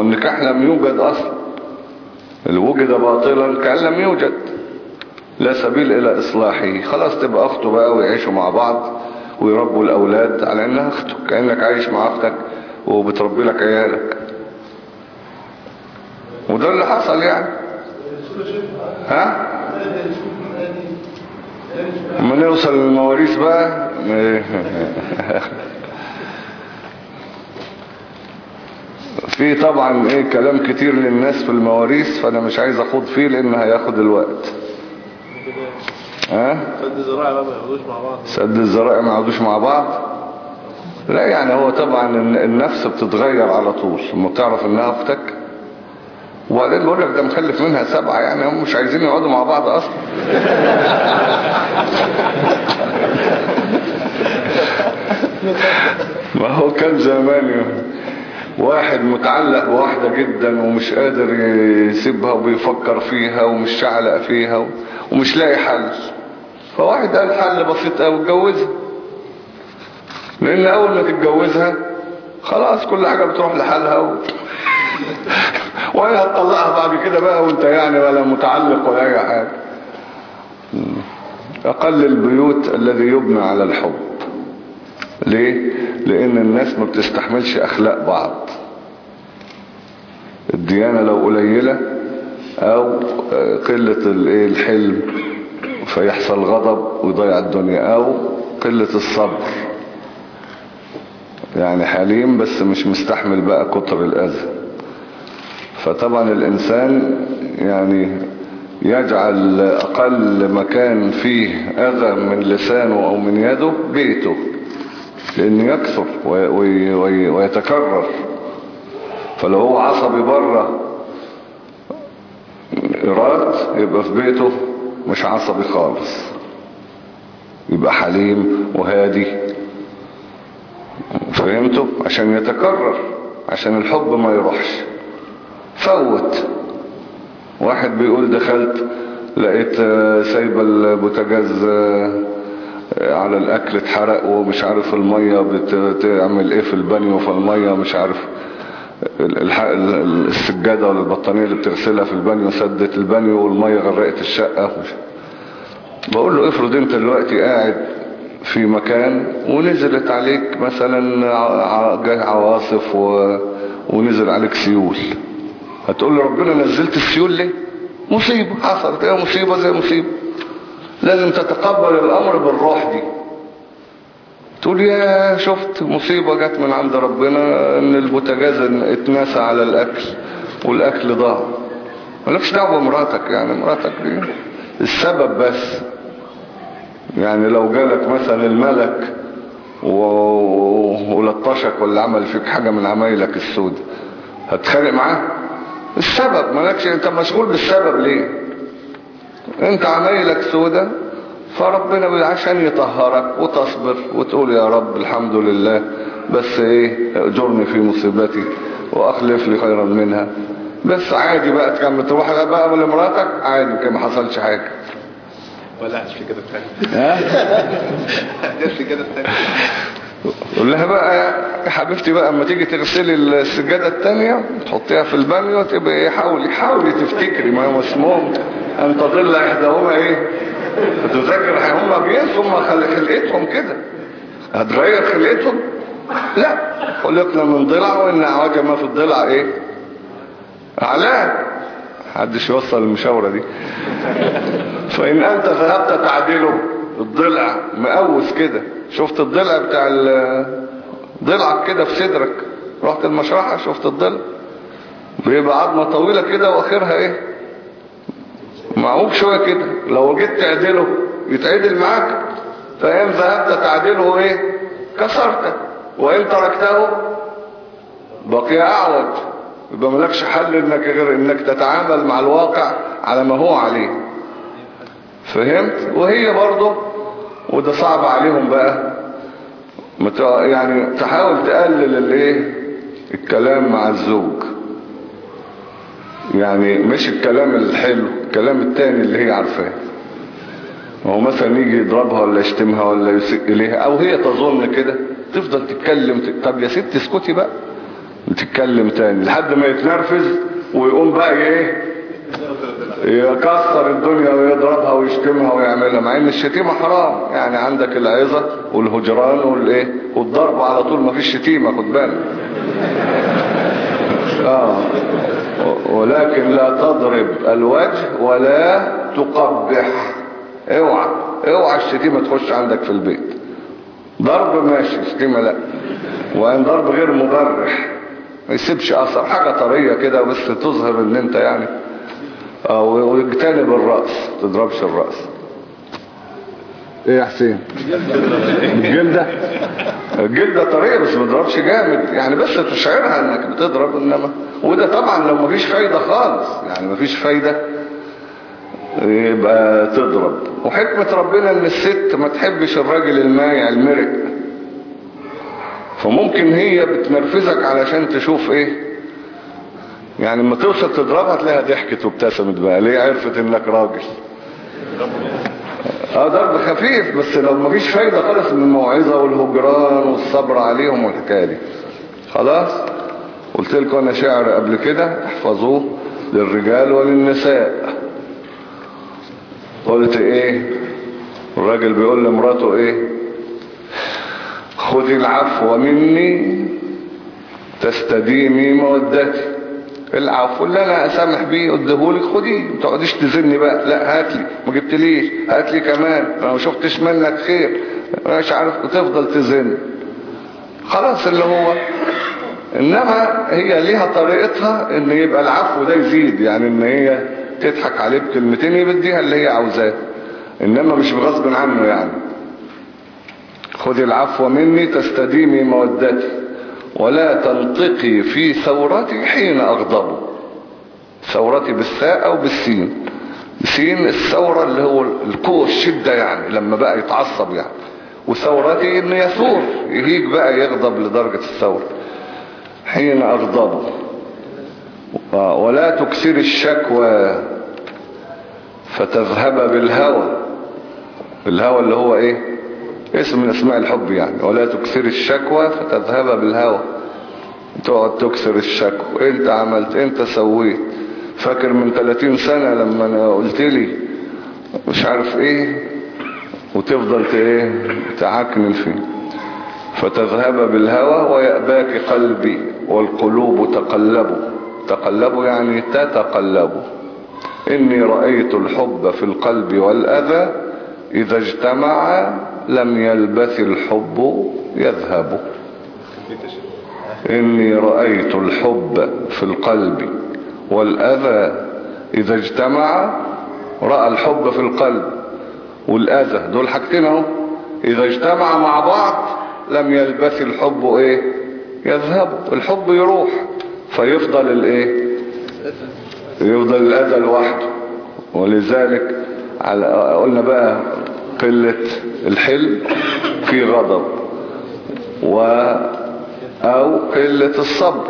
هو النكاح لم يوجد اصلا، اللي وجد باطلا كأن لم يوجد، لا سبيل الى اصلاحه. خلاص تبقى اخته بقى ويعيشوا مع بعض ويربوا الاولاد على انها اختك، كأنك عايش مع اختك وبتربي لك عيالك. وده اللي حصل يعني. ها ما نوصل للمواريث بقى. في طبعا ايه كلام كتير للناس في المواريث، فانا مش عايز اخوض فيه لان هياخد الوقت. ها سد الزراعة بقى ما يقعدوش مع بعض. سد الزراعة ما يقعدوش مع بعض. لا يعني هو طبعا النفس بتتغير على طول لما بتعرف انها اختك. وبعدين بقول لك ده مخلف منها سبعة، يعني هم مش عايزين يقعدوا مع بعض اصلا. ما هو كان زمان واحد متعلق بواحدة جدا ومش قادر يسيبها وبيفكر فيها ومش شعلق فيها ومش لاقي حل، فواحد قال حل بسيط قوي، اتجوزها. لان اول ما تتجوزها خلاص كل حاجة بتروح لحالها و... وهي هتطلقها بعد كده بقى وانت يعني ولا متعلق ولا اي حاجة. اقل البيوت الذي يبنى على الحب. ليه؟ لان الناس ما بتستحملش اخلاق بعض. الديانة لو قليلة او قلة الحلم فيحصل غضب ويضيع الدنيا، او قلة الصبر، يعني حليم بس مش مستحمل بقى كتر الاذى. فطبعا الانسان يعني يجعل اقل مكان فيه اذى من لسانه او من يده بيته، لانه يكثر ويتكرر. فلو هو عصبي بره إراد يبقى في بيته مش عصبي خالص، يبقى حليم وهادي. فهمتوا؟ عشان يتكرر، عشان الحب ما يروحش. فوت واحد بيقول دخلت لقيت سايبه البوتاجاز على الاكل اتحرق ومش عارف المية بتعمل ايه في البانيو، فالمية مش عارف السجادة ولا البطانية اللي بتغسلها في البانيو سدت البانيو والمية غرقت الشقة. بقول له افرض انت دلوقتي قاعد في مكان ونزلت عليك مثلا عواصف و... ونزل عليك سيول، هتقول له ربنا نزلت السيول ليه؟ مصيبة حصلت، ايه مصيبة زي مصيبة. لازم تتقبل الامر بالروح دي، تقول يا شفت مصيبة جت من عند ربنا ان البوتاجاز اتنسى على الاكل والاكل ضاع. مالكش دعوة بمراتك، يعني مراتك دي السبب بس. يعني لو جالك مثلا الملك و... ولطشك ولا عمل فيك حاجة من عمايلك السود، هتخانق معاه؟ السبب مالكش، انت مشغول بالسبب ليه؟ انت عمايلك سودة، فربنا عشان يطهرك وتصبر وتقول يا رب الحمد لله، بس ايه اجرني في مصيبتي واخلف لي خيرا منها. بس عادي بقى تكمل تروح بقى لمراتك عادي كما حصلش حاجة. ولا عادش في كده الثاني. ها؟ عادش في كده الثاني. قول لها بقى يا حبيبتي بقى اما تيجي تغسلي السجادة التانية تحطيها في البانيو تبقى ايه، حاولي حاولي تفتكري ما هو اسمهم ان تضل احداهما ايه تذكر. هم بينسوا هم خلقتهم كده، هتغير خلقتهم؟ لا، خلقنا من ضلع وان اعوج ما في الضلع ايه اعلاه. محدش يوصل المشاورة دي. فان انت ذهبت تعدله الضلع مقوس كده، شفت الضلع بتاع ضلعك كده في صدرك، رحت المشرحة شفت الضلع بيبقى عظمة طويلة كده واخرها ايه معوج شوية كده، لو جيت تعدله يتعدل معاك. فإن ذهبت تعدله ايه كسرته، وإن تركته بقي أعوج. يبقى ملكش حل انك غير انك تتعامل مع الواقع على ما هو عليه. فهمت؟ وهي برضه وده صعب عليهم بقى، يعني تحاول تقلل الايه الكلام مع الزوج، يعني مش الكلام الحلو، الكلام التاني اللي هي عارفاه. هو مثلا يجي يضربها ولا يشتمها ولا يسيء اليها او هي تظن كده، تفضل تتكلم. طب يا ست اسكتي بقى، وتتكلم تاني لحد ما يتنرفز ويقوم بقى ايه يكسر الدنيا ويضربها ويشتمها ويعملها، مع ان الشتيمة حرام. يعني عندك العظة والهجران والايه والضرب على طول، ما فيش شتيمة، خد بالك. اه ولكن لا تضرب الوجه ولا تقبح. اوعى اوعى الشتيمة تخش عندك في البيت. ضرب ماشي، شتيمة لا. وان ضرب غير مبرح، ما يسيبش اثر، حاجة طرية كده بس تظهر ان انت يعني. اه ويجتنب الرأس، تضربش الرأس. ايه يا حسين؟ الجلدة الجلدة طرية بس ما تضربش جامد يعني، بس تشعرها انك بتضرب. انما وده طبعا لو ما فيش فايدة خالص، يعني ما فيش فايدة يبقى تضرب. وحكمة ربنا ان الست ما تحبش الراجل المايع المرق، فممكن هي بتنرفزك علشان تشوف ايه يعني. لما توصل تضربها تلاقيها ضحكت وابتسمت بقى، ليه؟ عرفت انك راجل. اه ضرب خفيف بس لو مفيش فايدة خالص من الموعظة والهجران والصبر عليهم والحكاية دي. خلاص قلت لكم انا شعر قبل كده احفظوه للرجال وللنساء. قلت ايه؟ الراجل بيقول لمراته ايه؟ خذي العفو مني تستديمي مودتي. العفو اللي انا اسامح بيه اديهولك خديه، ما تقعديش تزني بقى، لا هاتلي، ما جبتليش هاتلي كمان، انا ما شفتش منك خير، مش عارف، وتفضل تزن. خلاص اللي هو انما هي ليها طريقتها ان يبقى العفو ده يزيد، يعني ان هي تضحك عليه بكلمتين يبديها اللي هي عاوزاه، انما مش بغصب عنه يعني. خذي العفو مني تستديمي مودتي ولا تنطقي في ثورتي حين أغضب. ثورتي بالثاء أو بالسين. سين الثورة اللي هو القوة الشدة يعني لما بقى يتعصب يعني، وثورتي إنه يثور يهيج بقى يغضب لدرجة الثورة. حين أغضب ولا تكسر الشكوى فتذهب بالهوى. بالهوى اللي هو إيه؟ اسم من اسماء الحب يعني. ولا تكسر الشكوى فتذهب بالهوى، تقعد تكسر الشكوى، انت عملت انت سويت. فاكر من ثلاثين سنة لما انا قلت لي مش عارف ايه، وتفضل ايه تعكنن فيه. فتذهب بالهوى ويأباك قلبي والقلوب تقلب. تقلب يعني تتقلب. إني رأيت الحب في القلب والأذى إذا اجتمع لم يلبث الحب يذهب. إني رأيت الحب في القلب والأذى إذا اجتمع. رأى الحب في القلب والأذى، دول حاجتين اهو، إذا اجتمع مع بعض لم يلبث الحب إيه يذهب. الحب يروح فيفضل الإيه يفضل الأذى لوحده. ولذلك قلنا بقى قلة الحلم في غضب و او قلة الصبر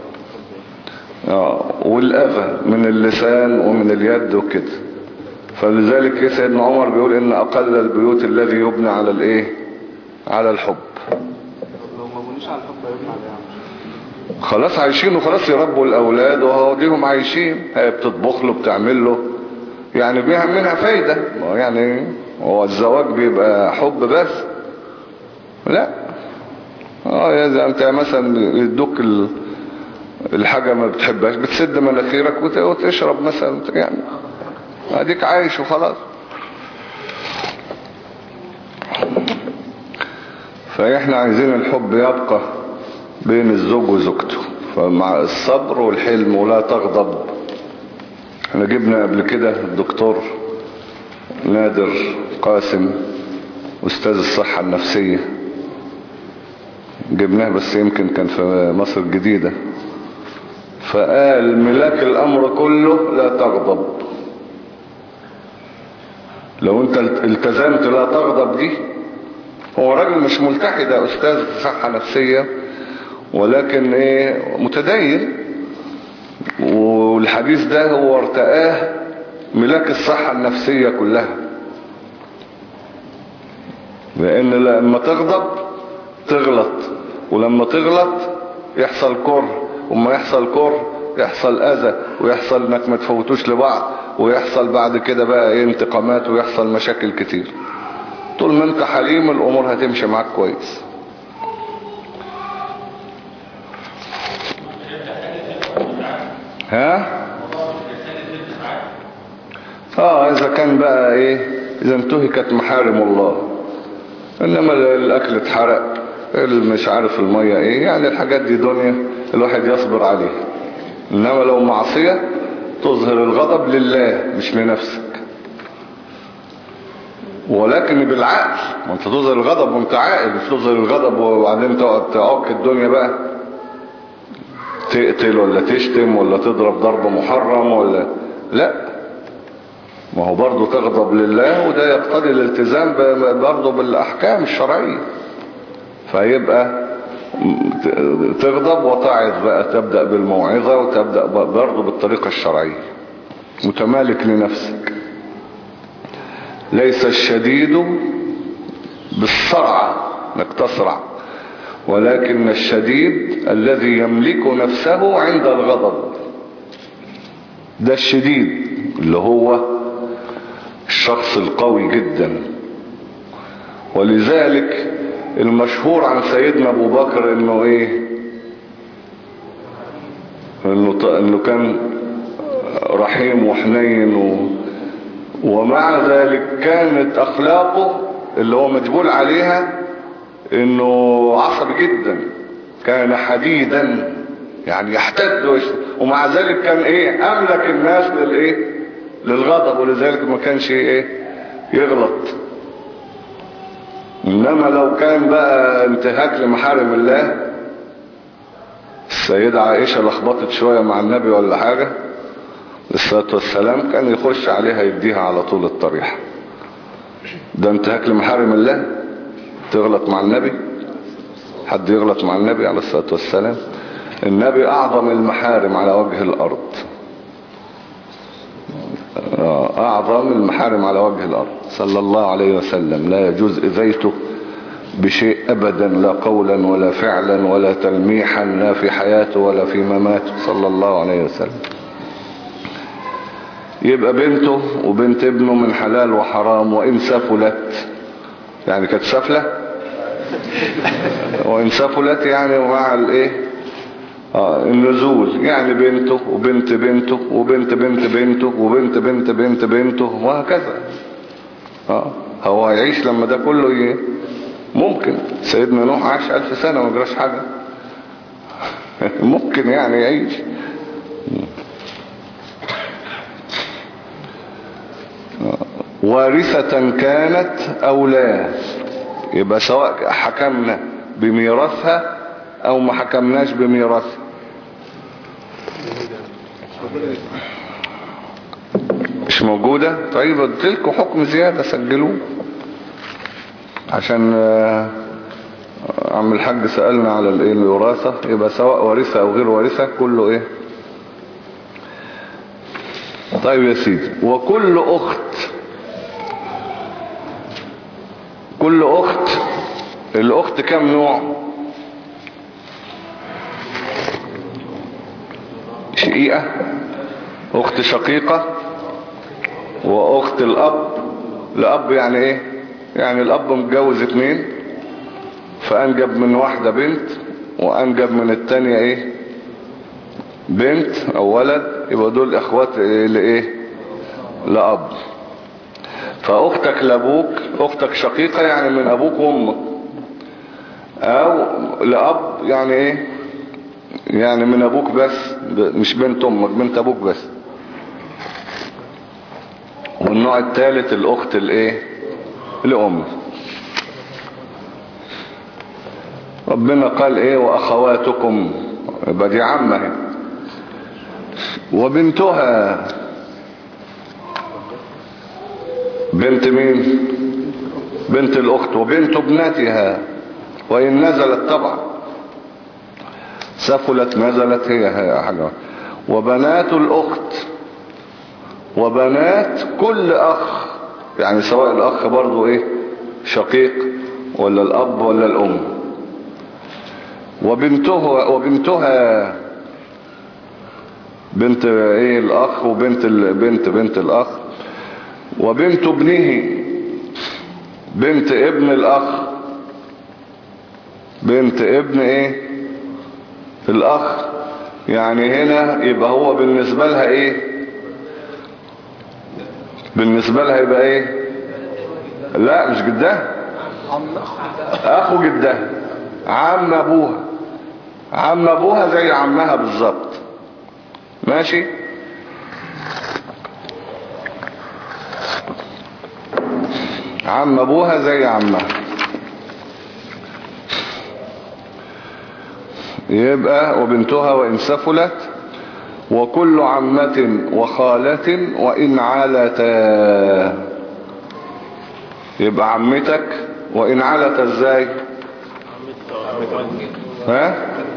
والأذى من اللسان ومن اليد وكده. فلذلك سيدنا عمر بيقول ان اقل البيوت الذي يبنى على الايه على الحب. لو ما بنيش على الحب هيبنى على ايه؟ خلاص عايشين وخلاص يربوا الاولاد وهوديهم عايشين، هي بتطبخ له بتعمل له يعني بيها منها فايدة. يعني هو الزواج بيبقى حب بس؟ لا. اه اذا انت مثلا يدوك الحاجة ما بتحبهاش بتسد مناخيرك وتشرب مثلا يعني، اديك عايش وخلاص. فاحنا عايزين الحب يبقى بين الزوج وزوجته، فمع الصبر والحلم ولا تغضب. احنا جبنا قبل كده الدكتور نادر قاسم استاذ الصحة النفسية، جبناه بس يمكن كان في مصر الجديدة، فقال ملاك الامر كله لا تغضب. لو انت التزمت لا تغضب دي، هو راجل مش ملتحي، ده استاذ صحة نفسية ولكن ايه متدين، والحديث ده هو ارتقاه ملاك الصحة النفسية كلها. لان لما تغضب تغلط، ولما تغلط يحصل كره، وما يحصل كره يحصل اذى، ويحصل انك ما تفوتوش لبعض، ويحصل بعد كده بقى ايه انتقامات، ويحصل مشاكل كتير. طول ما انت حليم الامور هتمشي معاك كويس. ها اه اذا كان بقى ايه، اذا انتهكت محارم الله. انما الاكل اتحرق، مش عارف المية ايه، يعني الحاجات دي دنيا الواحد يصبر عليها. انما لو معصية تظهر الغضب لله مش لنفسك، ولكن بالعقل. ما انت تظهر الغضب وانت عاقل، مش تظهر الغضب وبعدين تقعد تعك الدنيا بقى، تقتل ولا تشتم ولا تضرب ضرب محرم ولا لا. ما هو برضو تغضب لله، وده يقتضي الالتزام برضو بالاحكام الشرعية. فيبقى تغضب وتعظ بقى، تبدأ بالموعظة وتبدأ برضو بالطريقة الشرعية، متمالك لنفسك. ليس الشديد بالصرع انك تسرع، ولكن الشديد الذي يملك نفسه عند الغضب. ده الشديد اللي هو الشخص القوي جدا. ولذلك المشهور عن سيدنا ابو بكر انه ايه، انه, إنه كان رحيم وحنين و... ومع ذلك كانت اخلاقه اللي هو مجبول عليها انه عصبي جدا، كان حديدا يعني يحتد ويشتد. ومع ذلك كان ايه املك الناس للايه للغضب، ولذلك ما كانش ايه يغلط. انما لو كان بقى انتهاك لمحارم الله، السيدة عائشة لخبطت شوية مع النبي ولا حاجة الصلاة والسلام، كان يخش عليها يديها على طول الطريحة. ده انتهاك لمحارم الله، تغلط مع النبي؟ حد يغلط مع النبي عليه الصلاة والسلام؟ النبي اعظم المحارم على وجه الارض، اعظم المحارم على وجه الارض صلى الله عليه وسلم. لا يجوز اذيته بشيء ابدا، لا قولا ولا فعلا ولا تلميحا، لا في حياته ولا في مماته صلى الله عليه وسلم. يبقى بنته وبنت ابنه من حلال وحرام، وإن سفلت يعني كانت سفلة، وإن سفلت يعني مع الايه اه النزول، يعني بنته وبنت بنته وبنت بنت بنته وبنت بنت بنت بنته وهكذا. اه هو هيعيش لما ده كله ي... ممكن سيدنا نوح عاش ألف سنة ما جراش حاجة ممكن يعني يعيش. وارثة كانت أو لا، يبقى سواء حكمنا بميراثها أو ما حكمناش بميراثها. مش موجودة؟ طيب اديلكوا حكم زيادة سجلوه، عشان عم الحاج سألنا على الايه الوراثة. يبقى سواء وارثة أو غير وارثة كله ايه. طيب يا سيدي، وكل أخت، كل أخت، الأخت كم نوع؟ شقيقة، أخت شقيقة، وأخت الأب. الأب يعني إيه؟ يعني الأب متجوز اتنين، فأنجب من واحدة بنت وأنجب من التانية إيه؟ بنت أو ولد، يبقى دول إخوات لإيه؟ لأب. فأختك لأبوك، أختك شقيقة يعني من أبوك وأمك، أو لأب يعني إيه؟ يعني من أبوك بس، مش بنت أمك، بنت أبوك بس. والنوع الثالث الأخت الإيه؟ لأم. ربنا قال إيه؟ وأخواتكم، يبقى دي عمها. وبنتها، بنت مين؟ بنت الأخت. وبنت ابنتها وإن نزلت طبعا، سفلت نزلت هي هي حاجة. وبنات الأخت، وبنات كل أخ، يعني سواء الأخ برضو إيه شقيق ولا الأب ولا الأم. وبنته وبنتها بنت ايه الاخ وبنت ال... بنت بنت الاخ. وبنت ابنه، بنت ابن الاخ، بنت ابن ايه الاخ. يعني هنا يبقى هو بالنسبة لها ايه، بالنسبة لها يبقى ايه، لا مش جدها، اخو جدها، عم ابوها، عم ابوها زي عمها بالظبط. ماشي. عم ابوها زي عمها. يبقى وبنتها وإن سفلت، وكل عمة وخالة وإن علتا. يبقى عمتك وإن علت ازاي، ها؟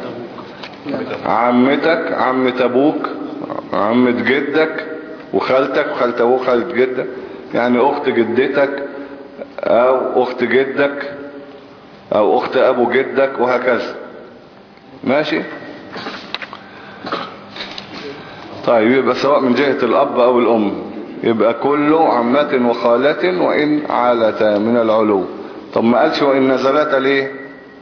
عمتك، عمة ابوك، عمة جدك، وخالتك، وخالت ابوك، خالت جدك، يعني اخت جدتك او اخت جدك او اخت ابو جدك وهكذا. ماشي. طيب يبقى سواء من جهة الاب او الام، يبقى كله عمة وخالة وان عالتا من العلو. طب ما قالش وان نزلتا ليه؟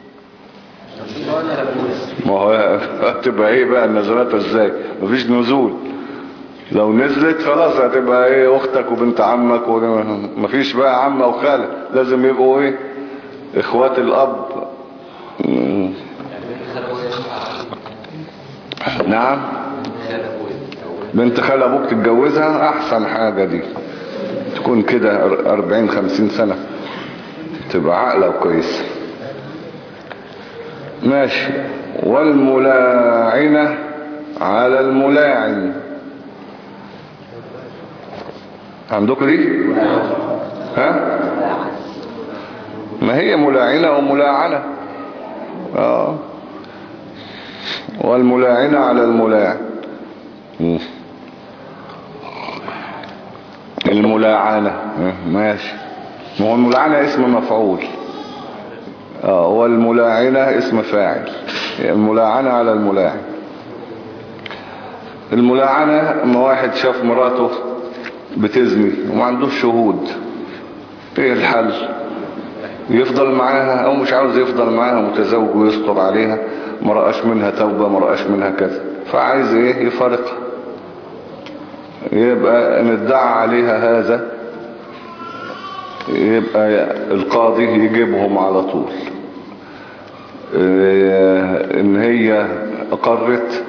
ما هو هتبقى ايه بقى النزلات ازاي؟ مفيش نزول. لو نزلت خلاص هتبقى ايه، اختك وبنت عمك، ومفيش بقى عمة وخالة، لازم يبقوا ايه، اخوات الاب. نعم. بنت خال ابوك تتجوزها احسن حاجة دي، تكون كده اربعين خمسين سنة، تبقى عاقلة وكويسة. ماشي. والملاعنة على الملاعن. عندكم دي؟ ها؟ ما هي ملاعنة وملاعنة. اه. والملاعنة على الملاعن. الملاعنة ماشي. ما هو الملاعنة اسم مفعول، اه، والملاعنة اسم فاعل. الملاعنة على الملاعن. الملاعنة اما واحد شاف مراته بتزني وما عندوش شهود، ايه الحل؟ يفضل معاها او مش عاوز يفضل معاها، متزوج ويستر عليها، ما رأش منها توبة، ما رأش منها كذا، فعايز ايه، يفارقها. يبقى ندعى عليها هذا، يبقى القاضي يجيبهم على طول. ان هي اقرت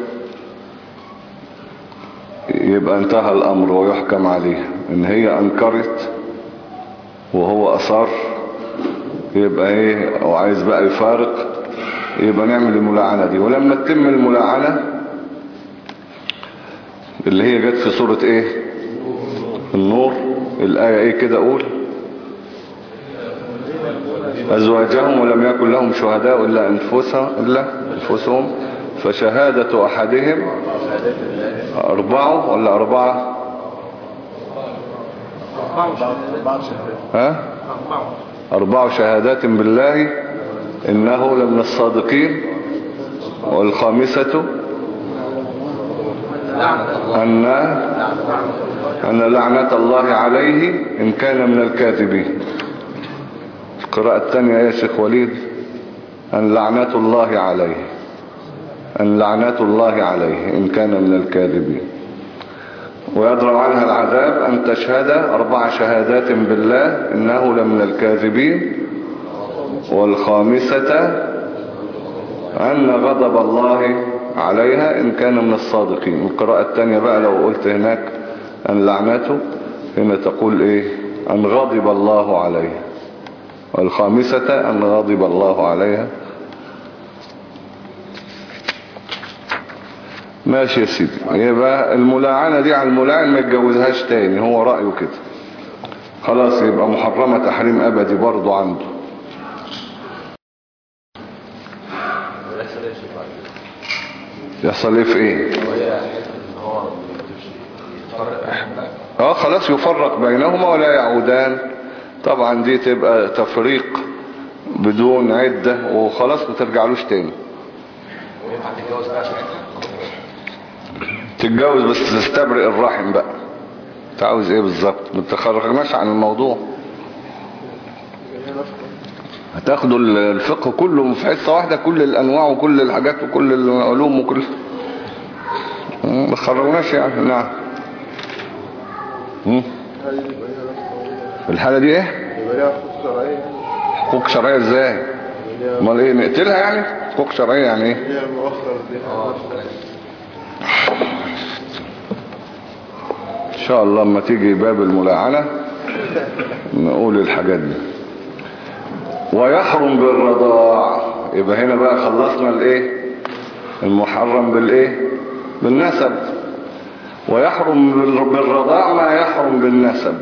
يبقى انتهى الامر ويحكم عليها. ان هي انكرت وهو اصر، يبقى ايه، وعايز بقى يفارق، يبقى نعمل الملاعنة دي. ولما تتم الملاعنة اللي هي جت في سورة ايه، النور، الآية ايه كده، قول أزواجهم ولم يكن لهم شهداء إلا أنفسهم إلا أنفسهم فشهادة أحدهم أربعة ولا أربعة، ها، أربع شهادات بالله إنه لمن الصادقين. والخامسة أن أن لعنة الله عليه إن كان من الكاذبين. القراءة الثانية يا شيخ وليد، أن لعنة الله عليه، أن لعنة الله عليه إن كان من الكاذبين. ويضرب عنها العذاب أن تشهد أربع شهادات بالله إنه لمن الكاذبين. والخامسة أن غضب الله عليها إن كان من الصادقين. القراءة الثانية بقى لو قلت هناك أن لعنته، هنا تقول إيه، أن غضب الله عليها. والخامسة أن غضب الله عليها. ماشي يا سيدي. يبقى الملاعنة دي على الملاعن ما يتجوزهاش تاني، هو رأيه كده خلاص، يبقى محرمة تحريم أبدي برضو عنده. يحصل ايه في ايه؟ اه خلاص يفرق بينهما ولا يعودان. طبعا دي تبقى تفريق بدون عدة وخلاص ما ترجعلوش تاني. تتجوز بس تستبرئ الرحم بقى. انت عاوز ايه بالظبط؟ ما تخرجناش عن الموضوع. هتاخدوا الفقه كله في حصة واحدة، كل الانواع وكل الحاجات وكل العلوم وكل ما تخرجناش يعني. نعم. في الحالة دي ايه؟ يبقى ليها حقوق شرعية. حقوق شرعية ازاي؟ امال ايه، نقتلها يعني؟ حقوق شرعية يعني ايه؟ هي مؤخر ليها. ان شاء الله اما تيجي باب الملاعنة نقول الحاجات دي. ويحرم بالرضاع، يبقى هنا بقى خلصنا الايه؟ المحرم بالايه؟ بالنسب. ويحرم بالرضاع ما يحرم بالنسب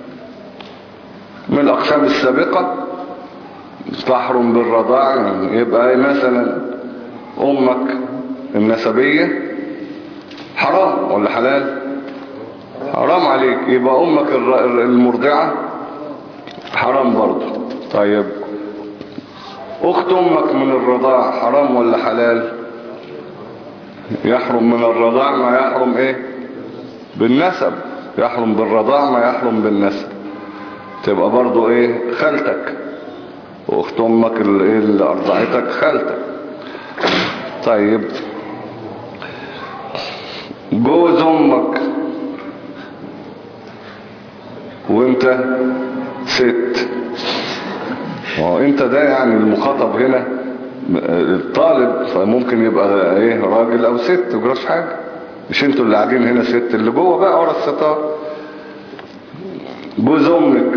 من الأقسام السابقة. تحرم بالرضاع يعني يبقى مثلا أمك النسبية حرام ولا حلال؟ حرام عليك. يبقى أمك المرضعة حرام برضه. طيب أخت أمك من الرضاع حرام ولا حلال؟ يحرم من الرضاع ما يحرم ايه؟ بالنسب. يحرم بالرضاع ما يحرم بالنسب. تبقى برضو ايه؟ خالتك واخت امك اللي, اللي ارضعتك خالتك. طيب جوز امك وانت ست، وهو انت ده يعني المخاطب هنا الطالب، فممكن يبقى ايه؟ راجل او ست، مجراش حاجة. مش انتوا اللي قاعدين هنا ست، اللي جوه بقى ورا الستار. جوز امك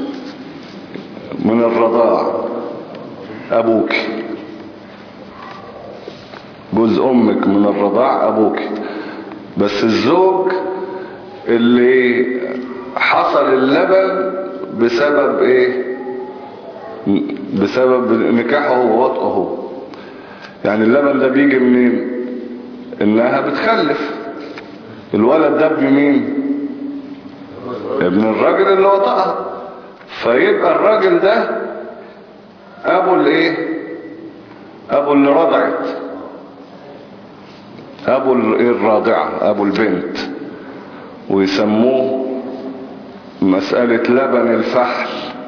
من الرضاع ابوك. جوز امك من الرضاع ابوك، بس الزوج اللي حصل اللبن بسبب ايه؟ بسبب نكاحه ووطئه. يعني اللبن ده بيجي منين؟ انها بتخلف. الولد ده ابن مين؟ ابن الراجل اللي وطئها. فيبقى الراجل ده ابو الايه؟ ابو اللي رضعت، ابو الراضعة، ابو البنت. ويسموه مسألة لبن الفحل.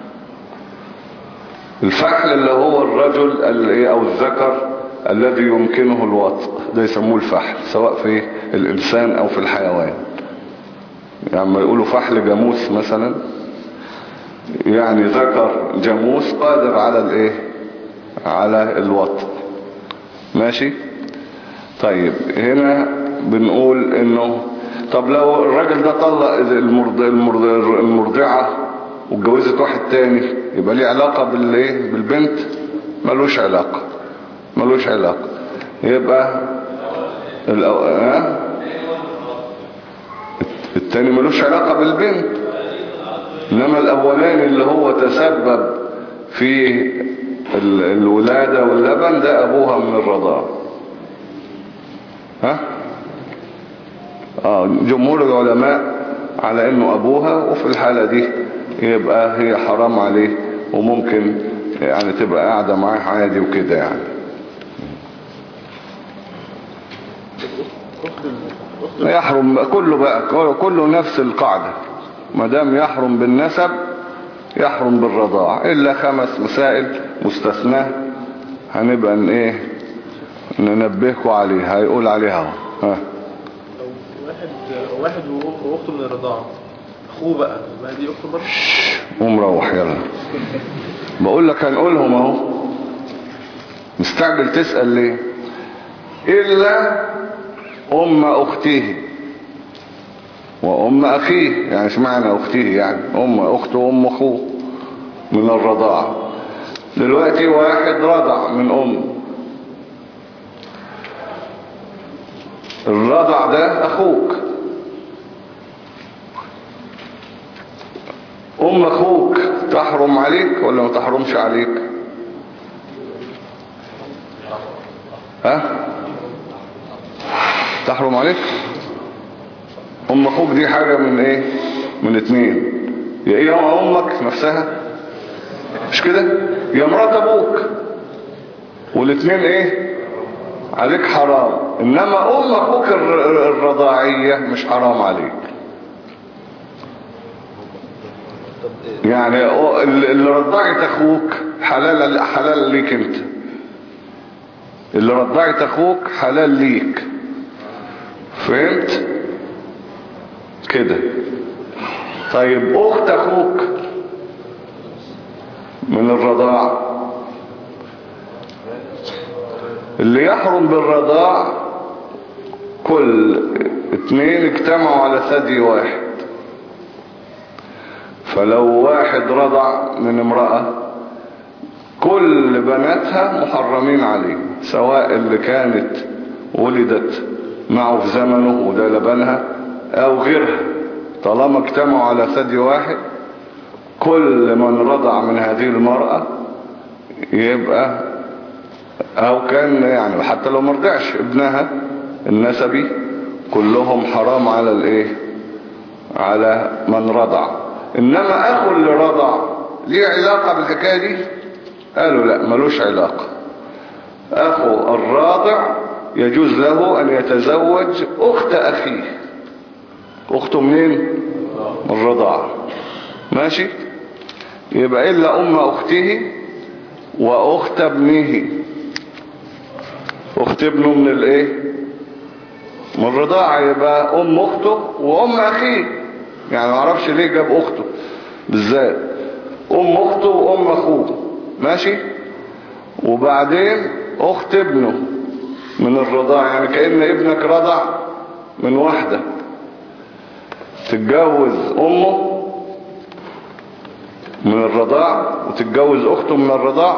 الفحل اللي هو الرجل اللي او الذكر الذي يمكنه الوطء، ده يسموه الفحل، سواء في الانسان او في الحيوان. يعني ما يقولوا فحل جاموس مثلا، يعني ذكر جاموس قادر على الايه؟ على الوطء. ماشي. طيب هنا بنقول انه طب لو الراجل ده طلق المرضعة واتجوزت واحد تاني، يبقى ليه علاقة بالايه؟ بالبنت؟ ملوش علاقة، ملوش علاقة. يبقى الأو... ها؟ التاني ملوش علاقة بالبنت، انما الاولاني اللي هو تسبب في الولادة واللبن ده ابوها من الرضاعة. ها؟ اه جمهور العلماء على انه ابوها، وفي الحالة دي يبقى هي حرام عليه، وممكن يعني تبقى قاعدة معاه عادي وكده يعني. يحرم كله بقى، كله نفس القاعدة. ما دام يحرم بالنسب يحرم بالرضاع، الا خمس مسائل مستثناه هنبقى ان ايه ننبهكم عليها. هيقول عليها اهو. ها واحد واحد واخته من الرضاعة، اخوه بقى ما دي اخته برضه. قوم روح يلا. بقول لك هنقولهم اهو، مستعجل تسأل ليه؟ الا ام اخته وام اخيه. يعني اسمعنا اخته يعني ام اخته وام اخوه من الرضاعة. دلوقتي واحد رضع من ام، الرضع ده اخوك، ام اخوك تحرم عليك ولا ما تحرمش عليك؟ ها؟ تحرم عليك. ام اخوك دي حاجة من ايه؟ من اتنين، يا ايه هو امك نفسها مش كده، يا مرات ابوك، والاتنين ايه عليك حرام. انما ام اخوك الر- الرضاعية مش حرام عليك. يعني اللي رضعت اخوك حلال حلال ليك انت، اللي رضعت اخوك حلال ليك، فهمت كده؟ طيب اخت اخوك من الرضاع، اللي يحرم بالرضاع كل اتنين اجتمعوا على ثدي واحد. فلو واحد رضع من امرأة كل بناتها محرمين عليه، سواء اللي كانت ولدت معه في زمنه وده لبنها او غيرها، طالما اجتمعوا على ثدي واحد كل من رضع من هذه المرأة يبقى، او كان يعني حتى لو مرضعش ابنها النسبي كلهم حرام على الايه، على من رضع. انما اخو اللي رضع ليه علاقة بالحكاية دي؟ قالوا لا ملوش علاقة. اخو الراضع يجوز له ان يتزوج اخت اخيه. اخته منين؟ من الرضاعة. ماشي. يبقى الا ام اخته واخت ابنه. اخت ابنه من الايه؟ من الرضاعة. يبقى ام اخته وام اخيه، يعني ما اعرفش ليه جاب اخته بالذات، ام اخته وام اخوه. ماشي. وبعدين اخت ابنه من الرضاعة، يعني كأن ابنك رضع من واحدة، تتجوز امه من الرضاع وتتجوز اخته من الرضاع،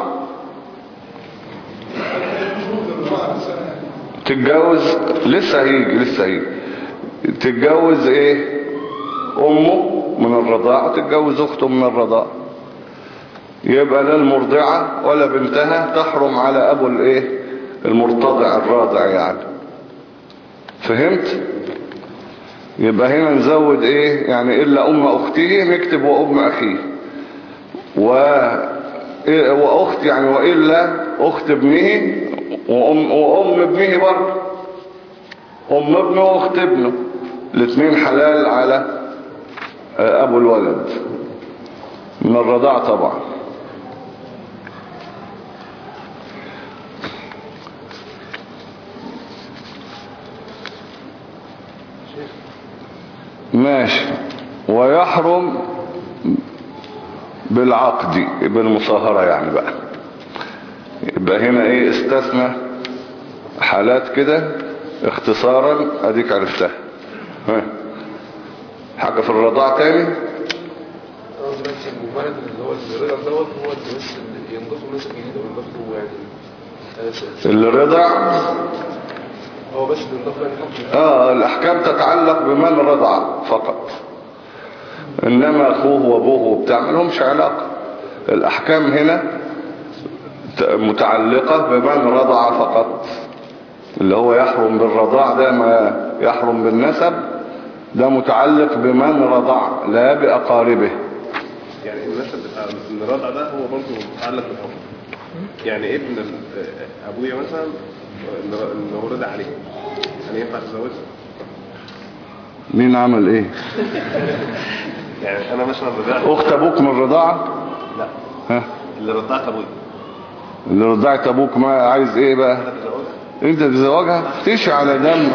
تتجوز لسه هيجي لسه هيجي تتجوز ايه؟ امه من الرضاع وتتجوز اخته من الرضاع. يبقى لا المرضعة ولا بنتها تحرم على ابو الايه المرتضع الراضع يعني. فهمت؟ يبقى هنا نزود ايه يعني الا ام اخته، نكتب وام اخيه و... واخت يعني والا اخت ابنه وام, وأم ابنه برضه، ام ابنه واخت ابنه الاثنين حلال على ابو الولد من الرضاع طبعا. ماشي. ويحرم بالعقد بالمصاهرة يعني بقى. يبقى هنا ايه استثنى حالات كده اختصارا اديك عرفتها. ها حاجة في الرضاعة تاني؟ المولد اللي هو الرضا دوت هو اللي بس ينضفوا نسب جديدة وينضفوا يعني اللي رضع هو بس بينضفوا يعني حكم. اه الاحكام تتعلق بمن رضع فقط، انما اخوه وابوه وبتاع مالهمش علاقة. الاحكام هنا متعلقة بمن رضع فقط، اللي هو يحرم بالرضاع ده ما يحرم بالنسب، ده متعلق بمن رضع لا بأقاربه. يعني النسب بتاع الرضع ده هو برضه متعلق بالحكم. يعني ابن ابويا مثلا اللي هو رضع عليه يعني ينفع تتزوجه؟ مين عمل ايه؟ يعني انا مثلا رضعت اخت ابوك من الرضاعة؟ لا ها اللي رضعت ابويا. اللي رضعت ابوك ما عايز ايه بقى؟ انت تزوجها تيجي على دم.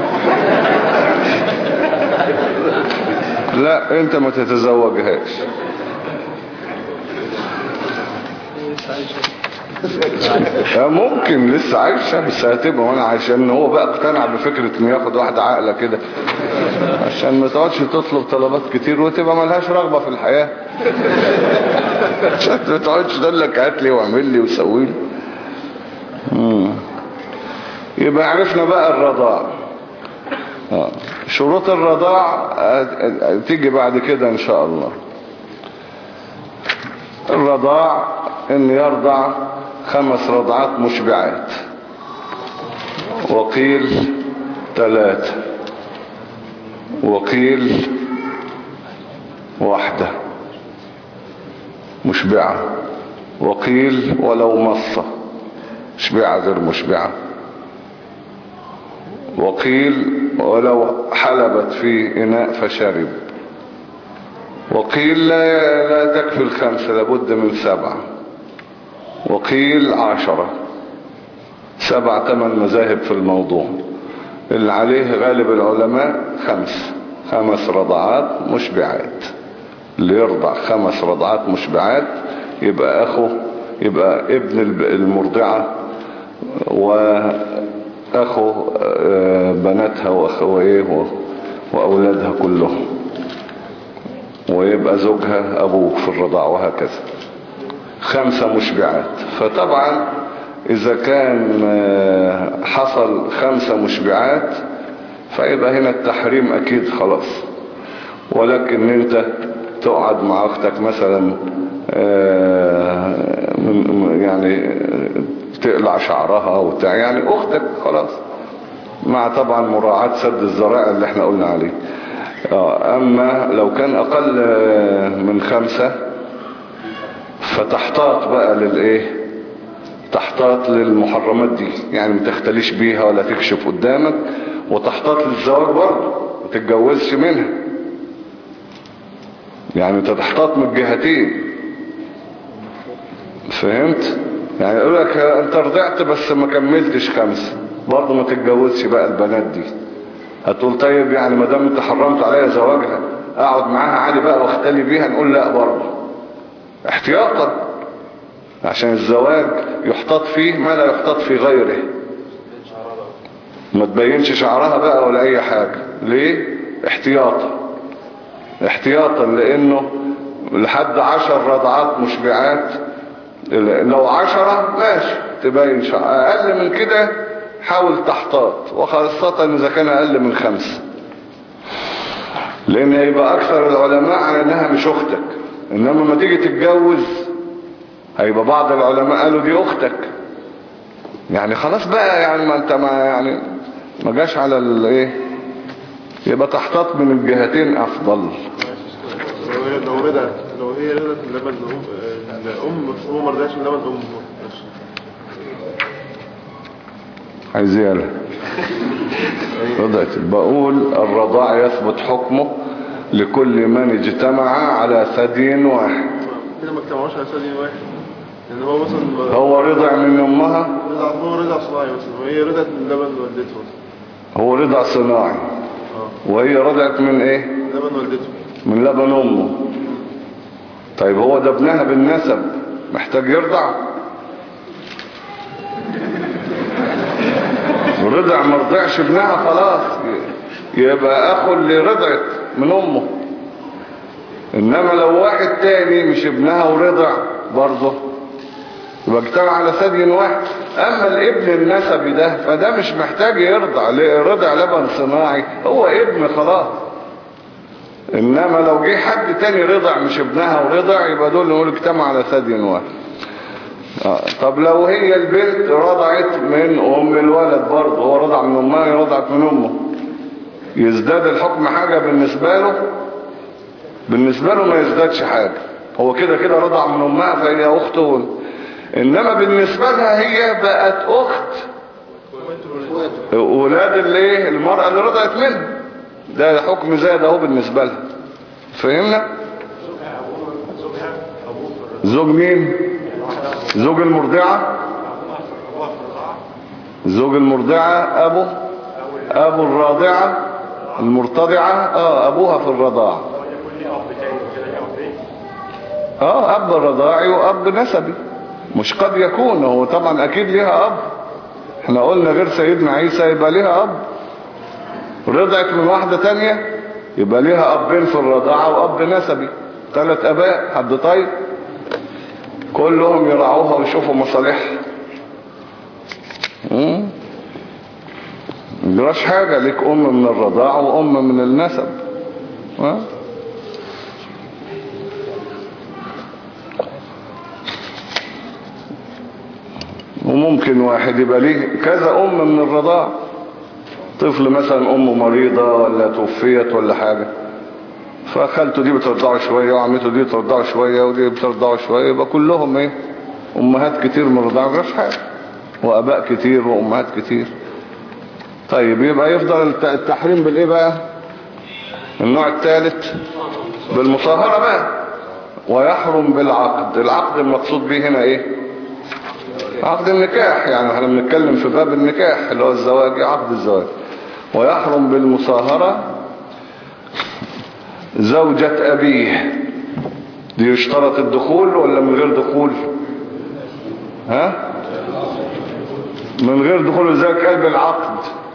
لا انت ما تتزوجهاش. ممكن لسه عايشة بس هتبقى وانا عشان هو بقى اقتنع بفكرة انه ياخد واحدة عاقلة كده عشان ما تقعدش تطلب طلبات كتير وتبقى ملهاش رغبة في الحياة. عشان ما تقعدش تقول لك هات لي واعمل لي وسوي لي. يبقى عرفنا بقى الرضاع. آه. شروط الرضاع تيجي بعد كده ان شاء الله. الرضاع ان يرضع خمس رضعات مشبعات، وقيل ثلاثة، وقيل واحدة مشبعة، وقيل ولو مصة مشبعة غير مشبعة، وقيل ولو حلبت في إناء فشرب. وقيل لا, لا تكفي الخمسة لابد من سبعة. وقيل عشرة. سبع ثمان مذاهب في الموضوع. اللي عليه غالب العلماء خمس خمس رضعات مشبعات. اللي يرضع خمس رضعات مشبعات يبقى أخو يبقى ابن المرضعة وأخو بناتها وأخويه وأولادها كلهم، ويبقى زوجها أبوه في الرضاع، وهكذا. خمسة مشبعات. فطبعا إذا كان حصل خمسة مشبعات فيبقى هنا التحريم أكيد خلاص. ولكن انت تقعد مع أختك مثلا يعني تقلع شعرها وبتاع، يعني أختك خلاص، مع طبعا مراعاة سد الذرائع اللي احنا قلنا عليه. أما لو كان أقل من خمسة فتحتاط بقى للإيه، تحتاط للمحرمات دي، يعني ما تختليش بيها ولا تكشف قدامك، وتحتاط للزواج برضه ما تتجوزش منها، يعني انت تحتاط من الجهتين. فهمت؟ يعني يقول لك انت رضعت بس ما كملتش خمسة، برضه ما تتجوزش بقى البنات دي. هتقول طيب يعني ما دام انت حرمت عليها زواجها اقعد معاها عادي بقى واختلي بيها؟ نقول لا، برضه احتياطا، عشان الزواج يحتاط فيه ما لا يحتاط في غيره. ما تبينش شعرها بقى ولا اي حاجة. ليه؟ احتياطا احتياطا لانه لحد عشر رضعات مشبعات. لو عشرة ماشي تبين شعر، اقل من كده حاول تحتاط، وخاصة اذا كان اقل من خمسة، لان هيبقى اكثر العلماء على انها مش اختك. انما ما تيجي تتجوز هيبقى بعض العلماء قالوا دي اختك، يعني خلاص بقى، يعني ما انت ما يعني ما جاش على الايه، يبقى تحتاط من الجهتين افضل. لو رضعت لو هي رضعت اللبن الام هو ما رضعش اللبن ام عايزيها رضعت. بقول الرضاع يثبت حكمه لكل من اجتمع على ثدي واحد. كده ما اجتمعوش على ثدي واحد، لان هو مثلا هو رضع من امها، رضع هو رضع صناعي مثلا، وهي رضعت من لبن والدته. هو رضع صناعي وهي رضعت من ايه؟ لبن والدته، من لبن امه. طيب هو ده ابنها بالنسب محتاج يرضع؟ رضع ما رضعش ابنها خلاص يبقى اخو اللي رضعت من امه. انما لو واحد تاني مش ابنها ورضع برضه يبقى اجتمع على ثدي واحد. اما الابن النسبي ده فده مش محتاج يرضع، رضع لبن صناعي هو ابن خلاص. انما لو جه حد تاني رضع مش ابنها ورضع يبقى دول نقول اجتمع على ثدي واحد. آه. طب لو هي البنت رضعت من ام الولد برضه، هو رضع من امها هي رضعت من امه، يزداد الحكم حاجة بالنسبة له؟ بالنسبة له ما يزدادش حاجة، هو كده كده رضع من امها فهي اخته. انما بالنسبة لها هي بقت اخت اولاد الايه المرأة اللي رضعت منها، ده حكم زاد اهو بالنسبة لها. فهمنا؟ زوج مين؟ زوج المرضعة. زوج المرضعة ابو ابو الراضعة المرتضعة، اه ابوها في الرضاعة، اه اب رضاعي واب نسبي. مش قد يكون، هو طبعا اكيد ليها اب، احنا قلنا غير سيدنا عيسى يبقى ليها اب. رضعت من واحدة تانية يبقى ليها ابين في الرضاعة واب نسبي، ثلاث اباء. حد طيب كلهم يرعوها ويشوفوا مصالحها. امم مجراش حاجة، ليك ام من الرضاعة وام من النسب. ها وممكن واحد يبقى ليه كذا ام من الرضاعة، طفل مثلا امه مريضة ولا توفيت ولا حاجة، فخالته دي بترضعه شوية وعمته دي بترضعه شوية ودي بترضعه شوية، يبقى كلهم ايه امهات كتير من الرضاعة، مجراش حاجة، واباء كتير وامهات كتير. طيب يبقى يفضل التحريم بالايه بقى؟ النوع الثالث بالمصاهرة بقى. ويحرم بالعقد. العقد المقصود به هنا ايه؟ عقد النكاح، يعني احنا بنتكلم في باب النكاح اللي هو الزواج، عقد الزواج. ويحرم بالمصاهرة زوجة أبيه. دي يشترط الدخول ولا من غير دخول؟ ها؟ من غير دخول ازاي قلب العقد؟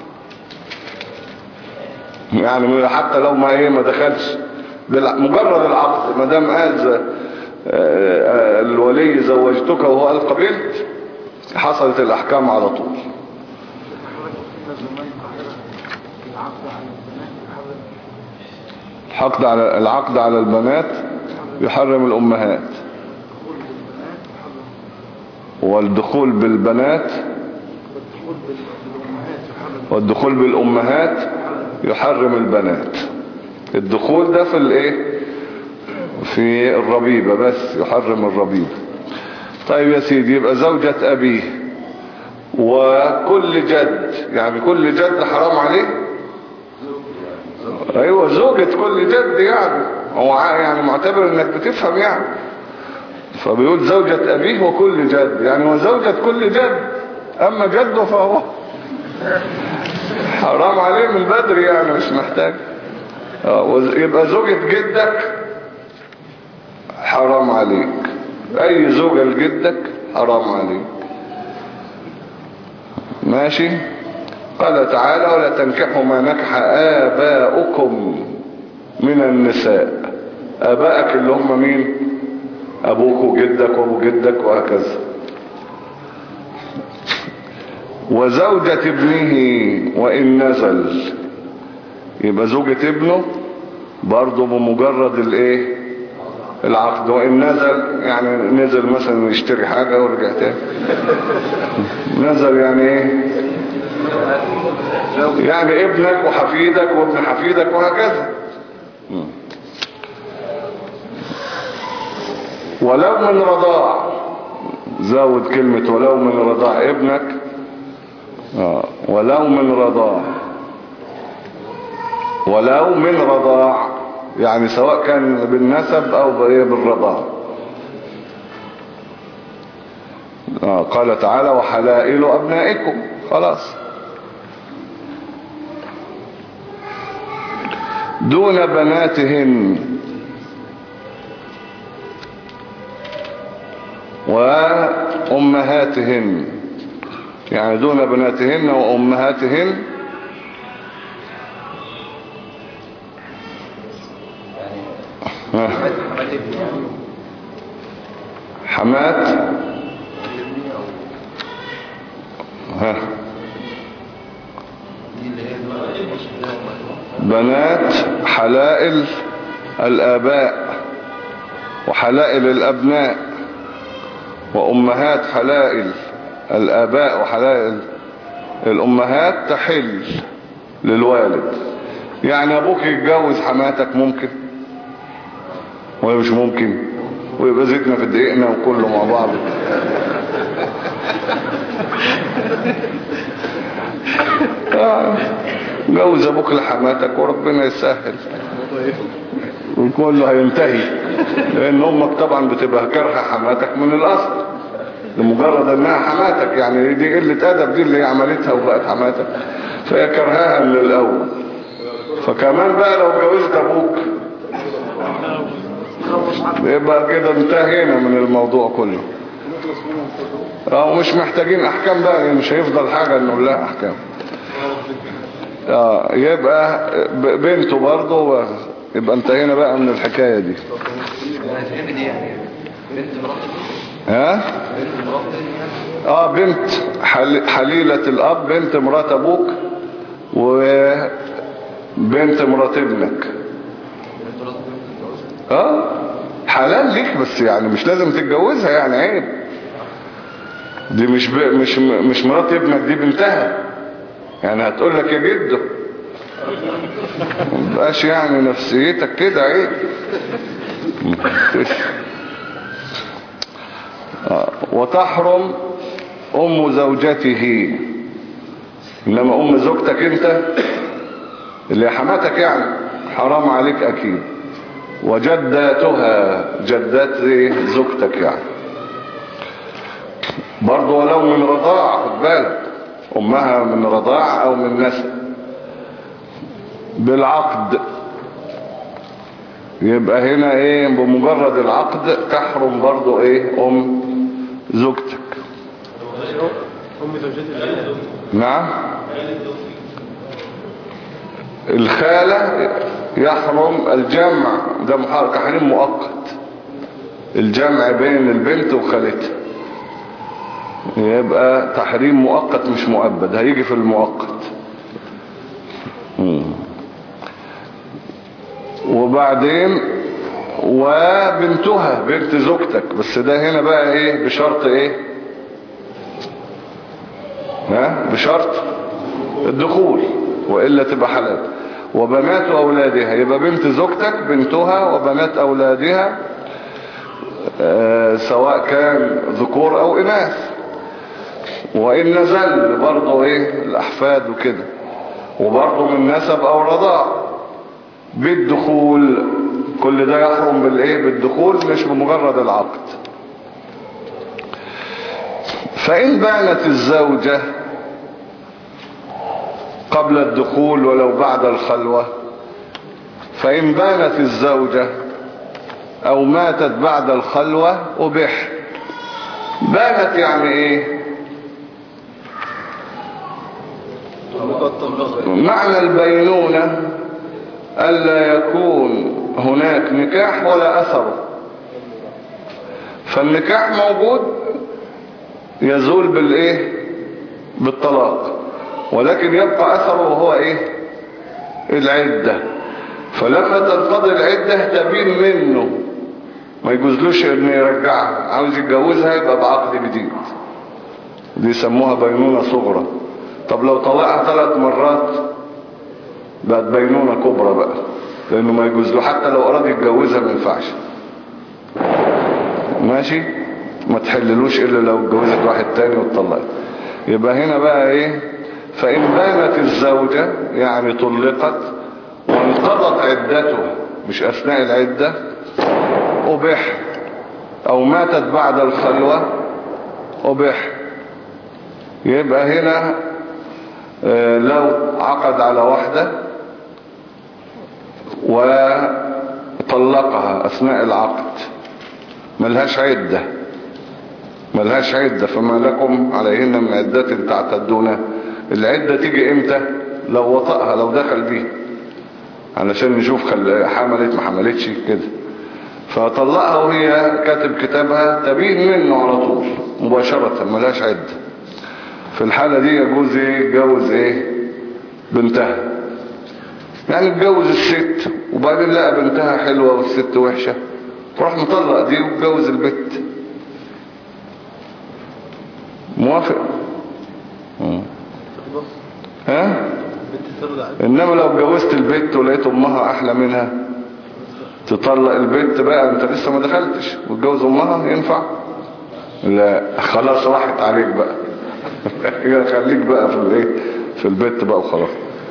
يعني حتى لو ما ايه ما دخلش مجرد العقد، ما دام قال الولي زوجتك وهو قال قبلت، حصلت الاحكام على طول. العقد على العقد على البنات يحرم الامهات، والدخول بالبنات والدخول بالامهات يحرم البنات. الدخول ده في الايه؟ في الربيبة بس، يحرم الربيبة. طيب يا سيدي، يبقى زوجة أبيه وكل جد، يعني كل جد حرام عليه. ايوه زوجة كل جد، يعني هو يعني معتبر انك بتفهم يعني. فبيقول زوجة أبيه وكل جد، يعني وزوجة كل جد، اما جده فهو حرام عليه من بدري، يعني مش محتاج. يبقى زوجة جدك حرام عليك، اي زوجة لجدك حرام عليك. ماشي. قال تعالى ولا تنكحوا ما نكح آباؤكم من النساء. آبائك اللي هم مين؟ أبوك وجدك وأبو جدك وهكذا. وزوجة ابنه وإن نزل. يبقى زوجة ابنه برضه بمجرد الايه؟ العقد. وإن نزل يعني نزل مثلا يشتري حاجة ورجع تاني. نزل يعني ايه؟ يعني ابنك وحفيدك وابن حفيدك وهكذا. ولو من رضاع. زود كلمة ولو من رضاع. ابنك آه. ولو من رضاع. ولو من رضاع يعني سواء كان بالنسب او بالرضاع. آه. قال تعالى وحلائل ابنائكم. خلاص. دون بناتهن وأمهاتهن، يعني دون بناتهن وأمهاتهن. حمات ها بنات حلائل الآباء وحلائل الأبناء، وأمهات حلائل الآباء وحلائل الأمهات تحل للوالد. يعني أبوك يتجوز حماتك ممكن ولا مش ممكن؟ ويبقى زيتنا في دقيقنا وكله مع بعض. جوز أبوك لحماتك وربنا يسهل وكله هينتهي، لأن أمك طبعا بتبقى كارهة حماتك من الأصل لمجرد أنها حماتك، يعني دي قلة أدب دي اللي هي عملتها وبقت حماتك، فهي كرهاها من الأول. فكمان بقى لو جوزت أبوك يبقى كده انتهينا من الموضوع كله. اه مش محتاجين أحكام بقى، مش هيفضل حاجة نقول لها أحكام. اه يبقى بنته برضه، يبقى انتهينا بقى من الحكاية دي. ها اه بنت حليلة الاب، بنت مرات ابوك وبنت مرات ابنك. اه حلال ليك، بس يعني مش لازم تتجوزها، يعني عيب. دي مش ب... مش مش مرات ابنك، دي بنتها، يعني هتقول لك يا جدو مبقاش يعني نفسيتك كده عيب. وتحرم أم زوجته. انما ام زوجتك انت اللي حماتك يعني حرام عليك اكيد. وجداتها، جدات ايه زوجتك يعني برضو ولو من رضاع، خد بالك، امها من رضاع او من نسب بالعقد، يبقى هنا ايه بمجرد العقد تحرم برضو ايه ام زوجتك. أم زوجتي الأولى. نعم. الخالة يحرم الجمع، ده تحريم مؤقت، الجمع بين البنت وخالتها يبقى تحريم مؤقت مش مؤبد، هيجي في المؤقت. وبعدين وبنتها بنت زوجتك، بس ده هنا بقى ايه بشرط ايه ها بشرط الدخول وإلا تبقى حلال. وبنات أولادها، يبقى بنت زوجتك بنتها وبنات أولادها آه سواء كان ذكور أو إناث، وإن نزل برضو إيه الأحفاد وكده، وبرضو من نسب أو رضاع بالدخول، كل ده يحرم بالإيه بالدخول مش بمجرد العقد. فإن بانت الزوجة قبل الدخول ولو بعد الخلوة، فإن بانت الزوجة أو ماتت بعد الخلوة أبيح. بانت يعني إيه معنى البينونة ألا يكون هناك نكاح ولا أثر، فالنكاح موجود يزول بالإيه بالطلاق، ولكن يبقى أثره وهو إيه العدة. فلما تنقضي العدة تبين منه، ما يجوزلوش إنه يرجعها، عاوز يتجوزها يبقى بعقد جديد، دي يسموها بينونة صغرى. طب لو طلقها ثلاث مرات بقت بينونة كبرى بقى، لأنه ما يجوزله حتى لو أراد يتجوزها ما ينفعش. ماشي، ما تحللوش إلا لو اتجوزت واحد تاني واتطلقت. يبقى هنا بقى إيه فإن بانت الزوجة يعني طلقت وانقضت عدتها مش أثناء العدة أبيح، أو ماتت بعد الخلوة أبيح. يبقى هنا اه لو عقد على واحدة وطلقها أثناء العقد ملهاش عدة ملهاش عدة فما لكم عليهن من عدة تعتدونها. العدة تيجي امتى؟ لو وطأها، لو دخل بيها، علشان نشوف حملت ما حملتش كده. فطلقها وهي كاتب كتابها تبين منه على طول مباشرة ملهاش عدة. في الحالة دي يجوز ايه يتجوز ايه بنتها، يعني يتجوز الست وبعدين لقى بنتها حلوة والست وحشة فراح مطلق دي ويتجوز البت. موافق؟ ها؟ انما لو اتجوزت البت ولقيت امها احلى منها تطلق البت بقى، انت لسه ما دخلتش وتجوز امها ينفع؟ لا خلاص راحت عليك بقى خليك بقى في الايه في البت بقى وخلاص.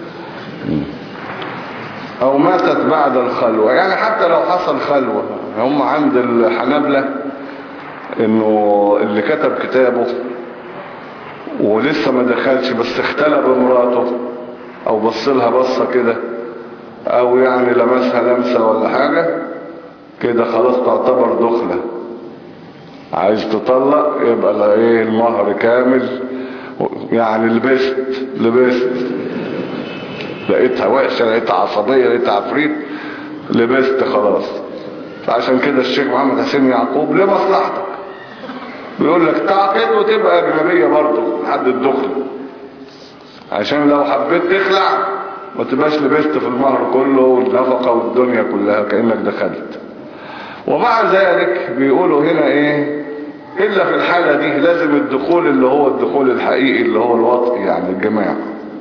او ماتت بعد الخلوة، يعني حتى لو حصل خلوة، هم عند الحنابلة انه اللي كتب كتابه ولسه ما دخلش بس اختلى بمراته او بصلها بصة كده او يعني لمسها لمسة ولا حاجة كده خلاص تعتبر دخلة. عايز تطلق يبقى ايه المهر كامل، يعني لبست لبست لقيتها وحشة لقيتها عصبية لقيتها عفريت لبست خلاص. فعشان كده الشيخ محمد حسين يعقوب لمصلحتك بيقول لك تعقد وتبقى أجنبية برضه لحد الدخل، عشان لو حبيت تخلع ما تبقاش لبست في المهر كله والنفقة والدنيا كلها كأنك دخلت. ومع ذلك بيقولوا هنا ايه إلا في الحالة دي لازم الدخول اللي هو الدخول الحقيقي اللي هو الوطء يعني الجماع.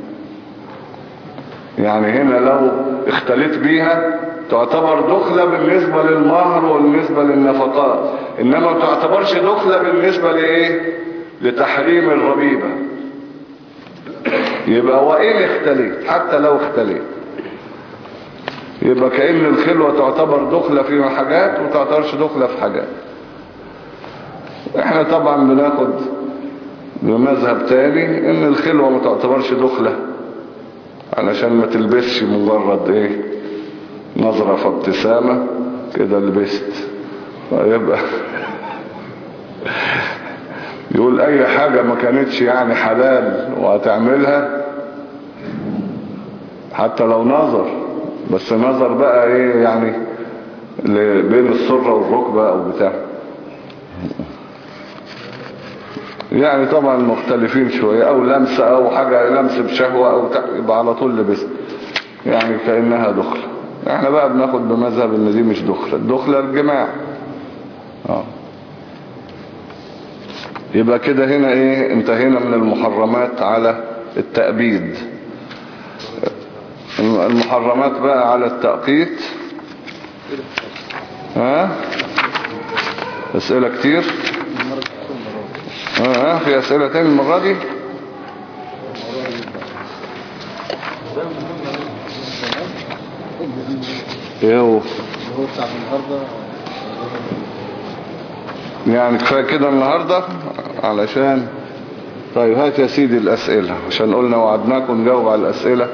يعني هنا لو اختلت بيها تعتبر دخلة بالنسبة للمهر والنسبة للنفقات، انما ما تعتبرش دخلة بالنسبة لايه لتحريم الربيبة. يبقى وإن اختليت، حتى لو اختليت، يبقى كأن الخلوة تعتبر دخلة في حاجات وتعتبرش دخلة في حاجات. احنا طبعا بناخد بمذهب تاني ان الخلوة ما تعتبرش دخلة، علشان ما تلبسش مجرد ايه نظرة فابتسامة كده لبست. فيبقى يقول اي حاجة ما كانتش يعني حلال وهتعملها حتى لو نظر، بس نظر بقى ايه يعني بين السرة والركبة او بتاع. يعني طبعا مختلفين شوية، او لمسة او حاجة لمس بشهوة او تع... يبقى على طول لبست، يعني كأنها دخلة. احنا بقى بناخد بمذهب ان دي مش دخلة، الدخلة الجماع. اه يبقى كده هنا ايه انتهينا من المحرمات على التأبيد. المحرمات بقى على التأقيت. ها اسئلة كتير. ها في اسئلة تاني المرة دي. ايه هو يعني كفاية كده النهاردة علشان طيب هات يا سيدي الاسئلة، عشان قلنا وعدناكم نجاوب على الاسئلة.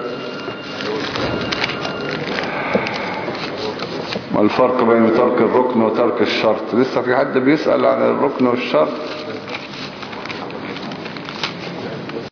ما الفرق بين ترك الركن وترك الشرط؟ لسه في حد بيسأل عن الركن والشرط؟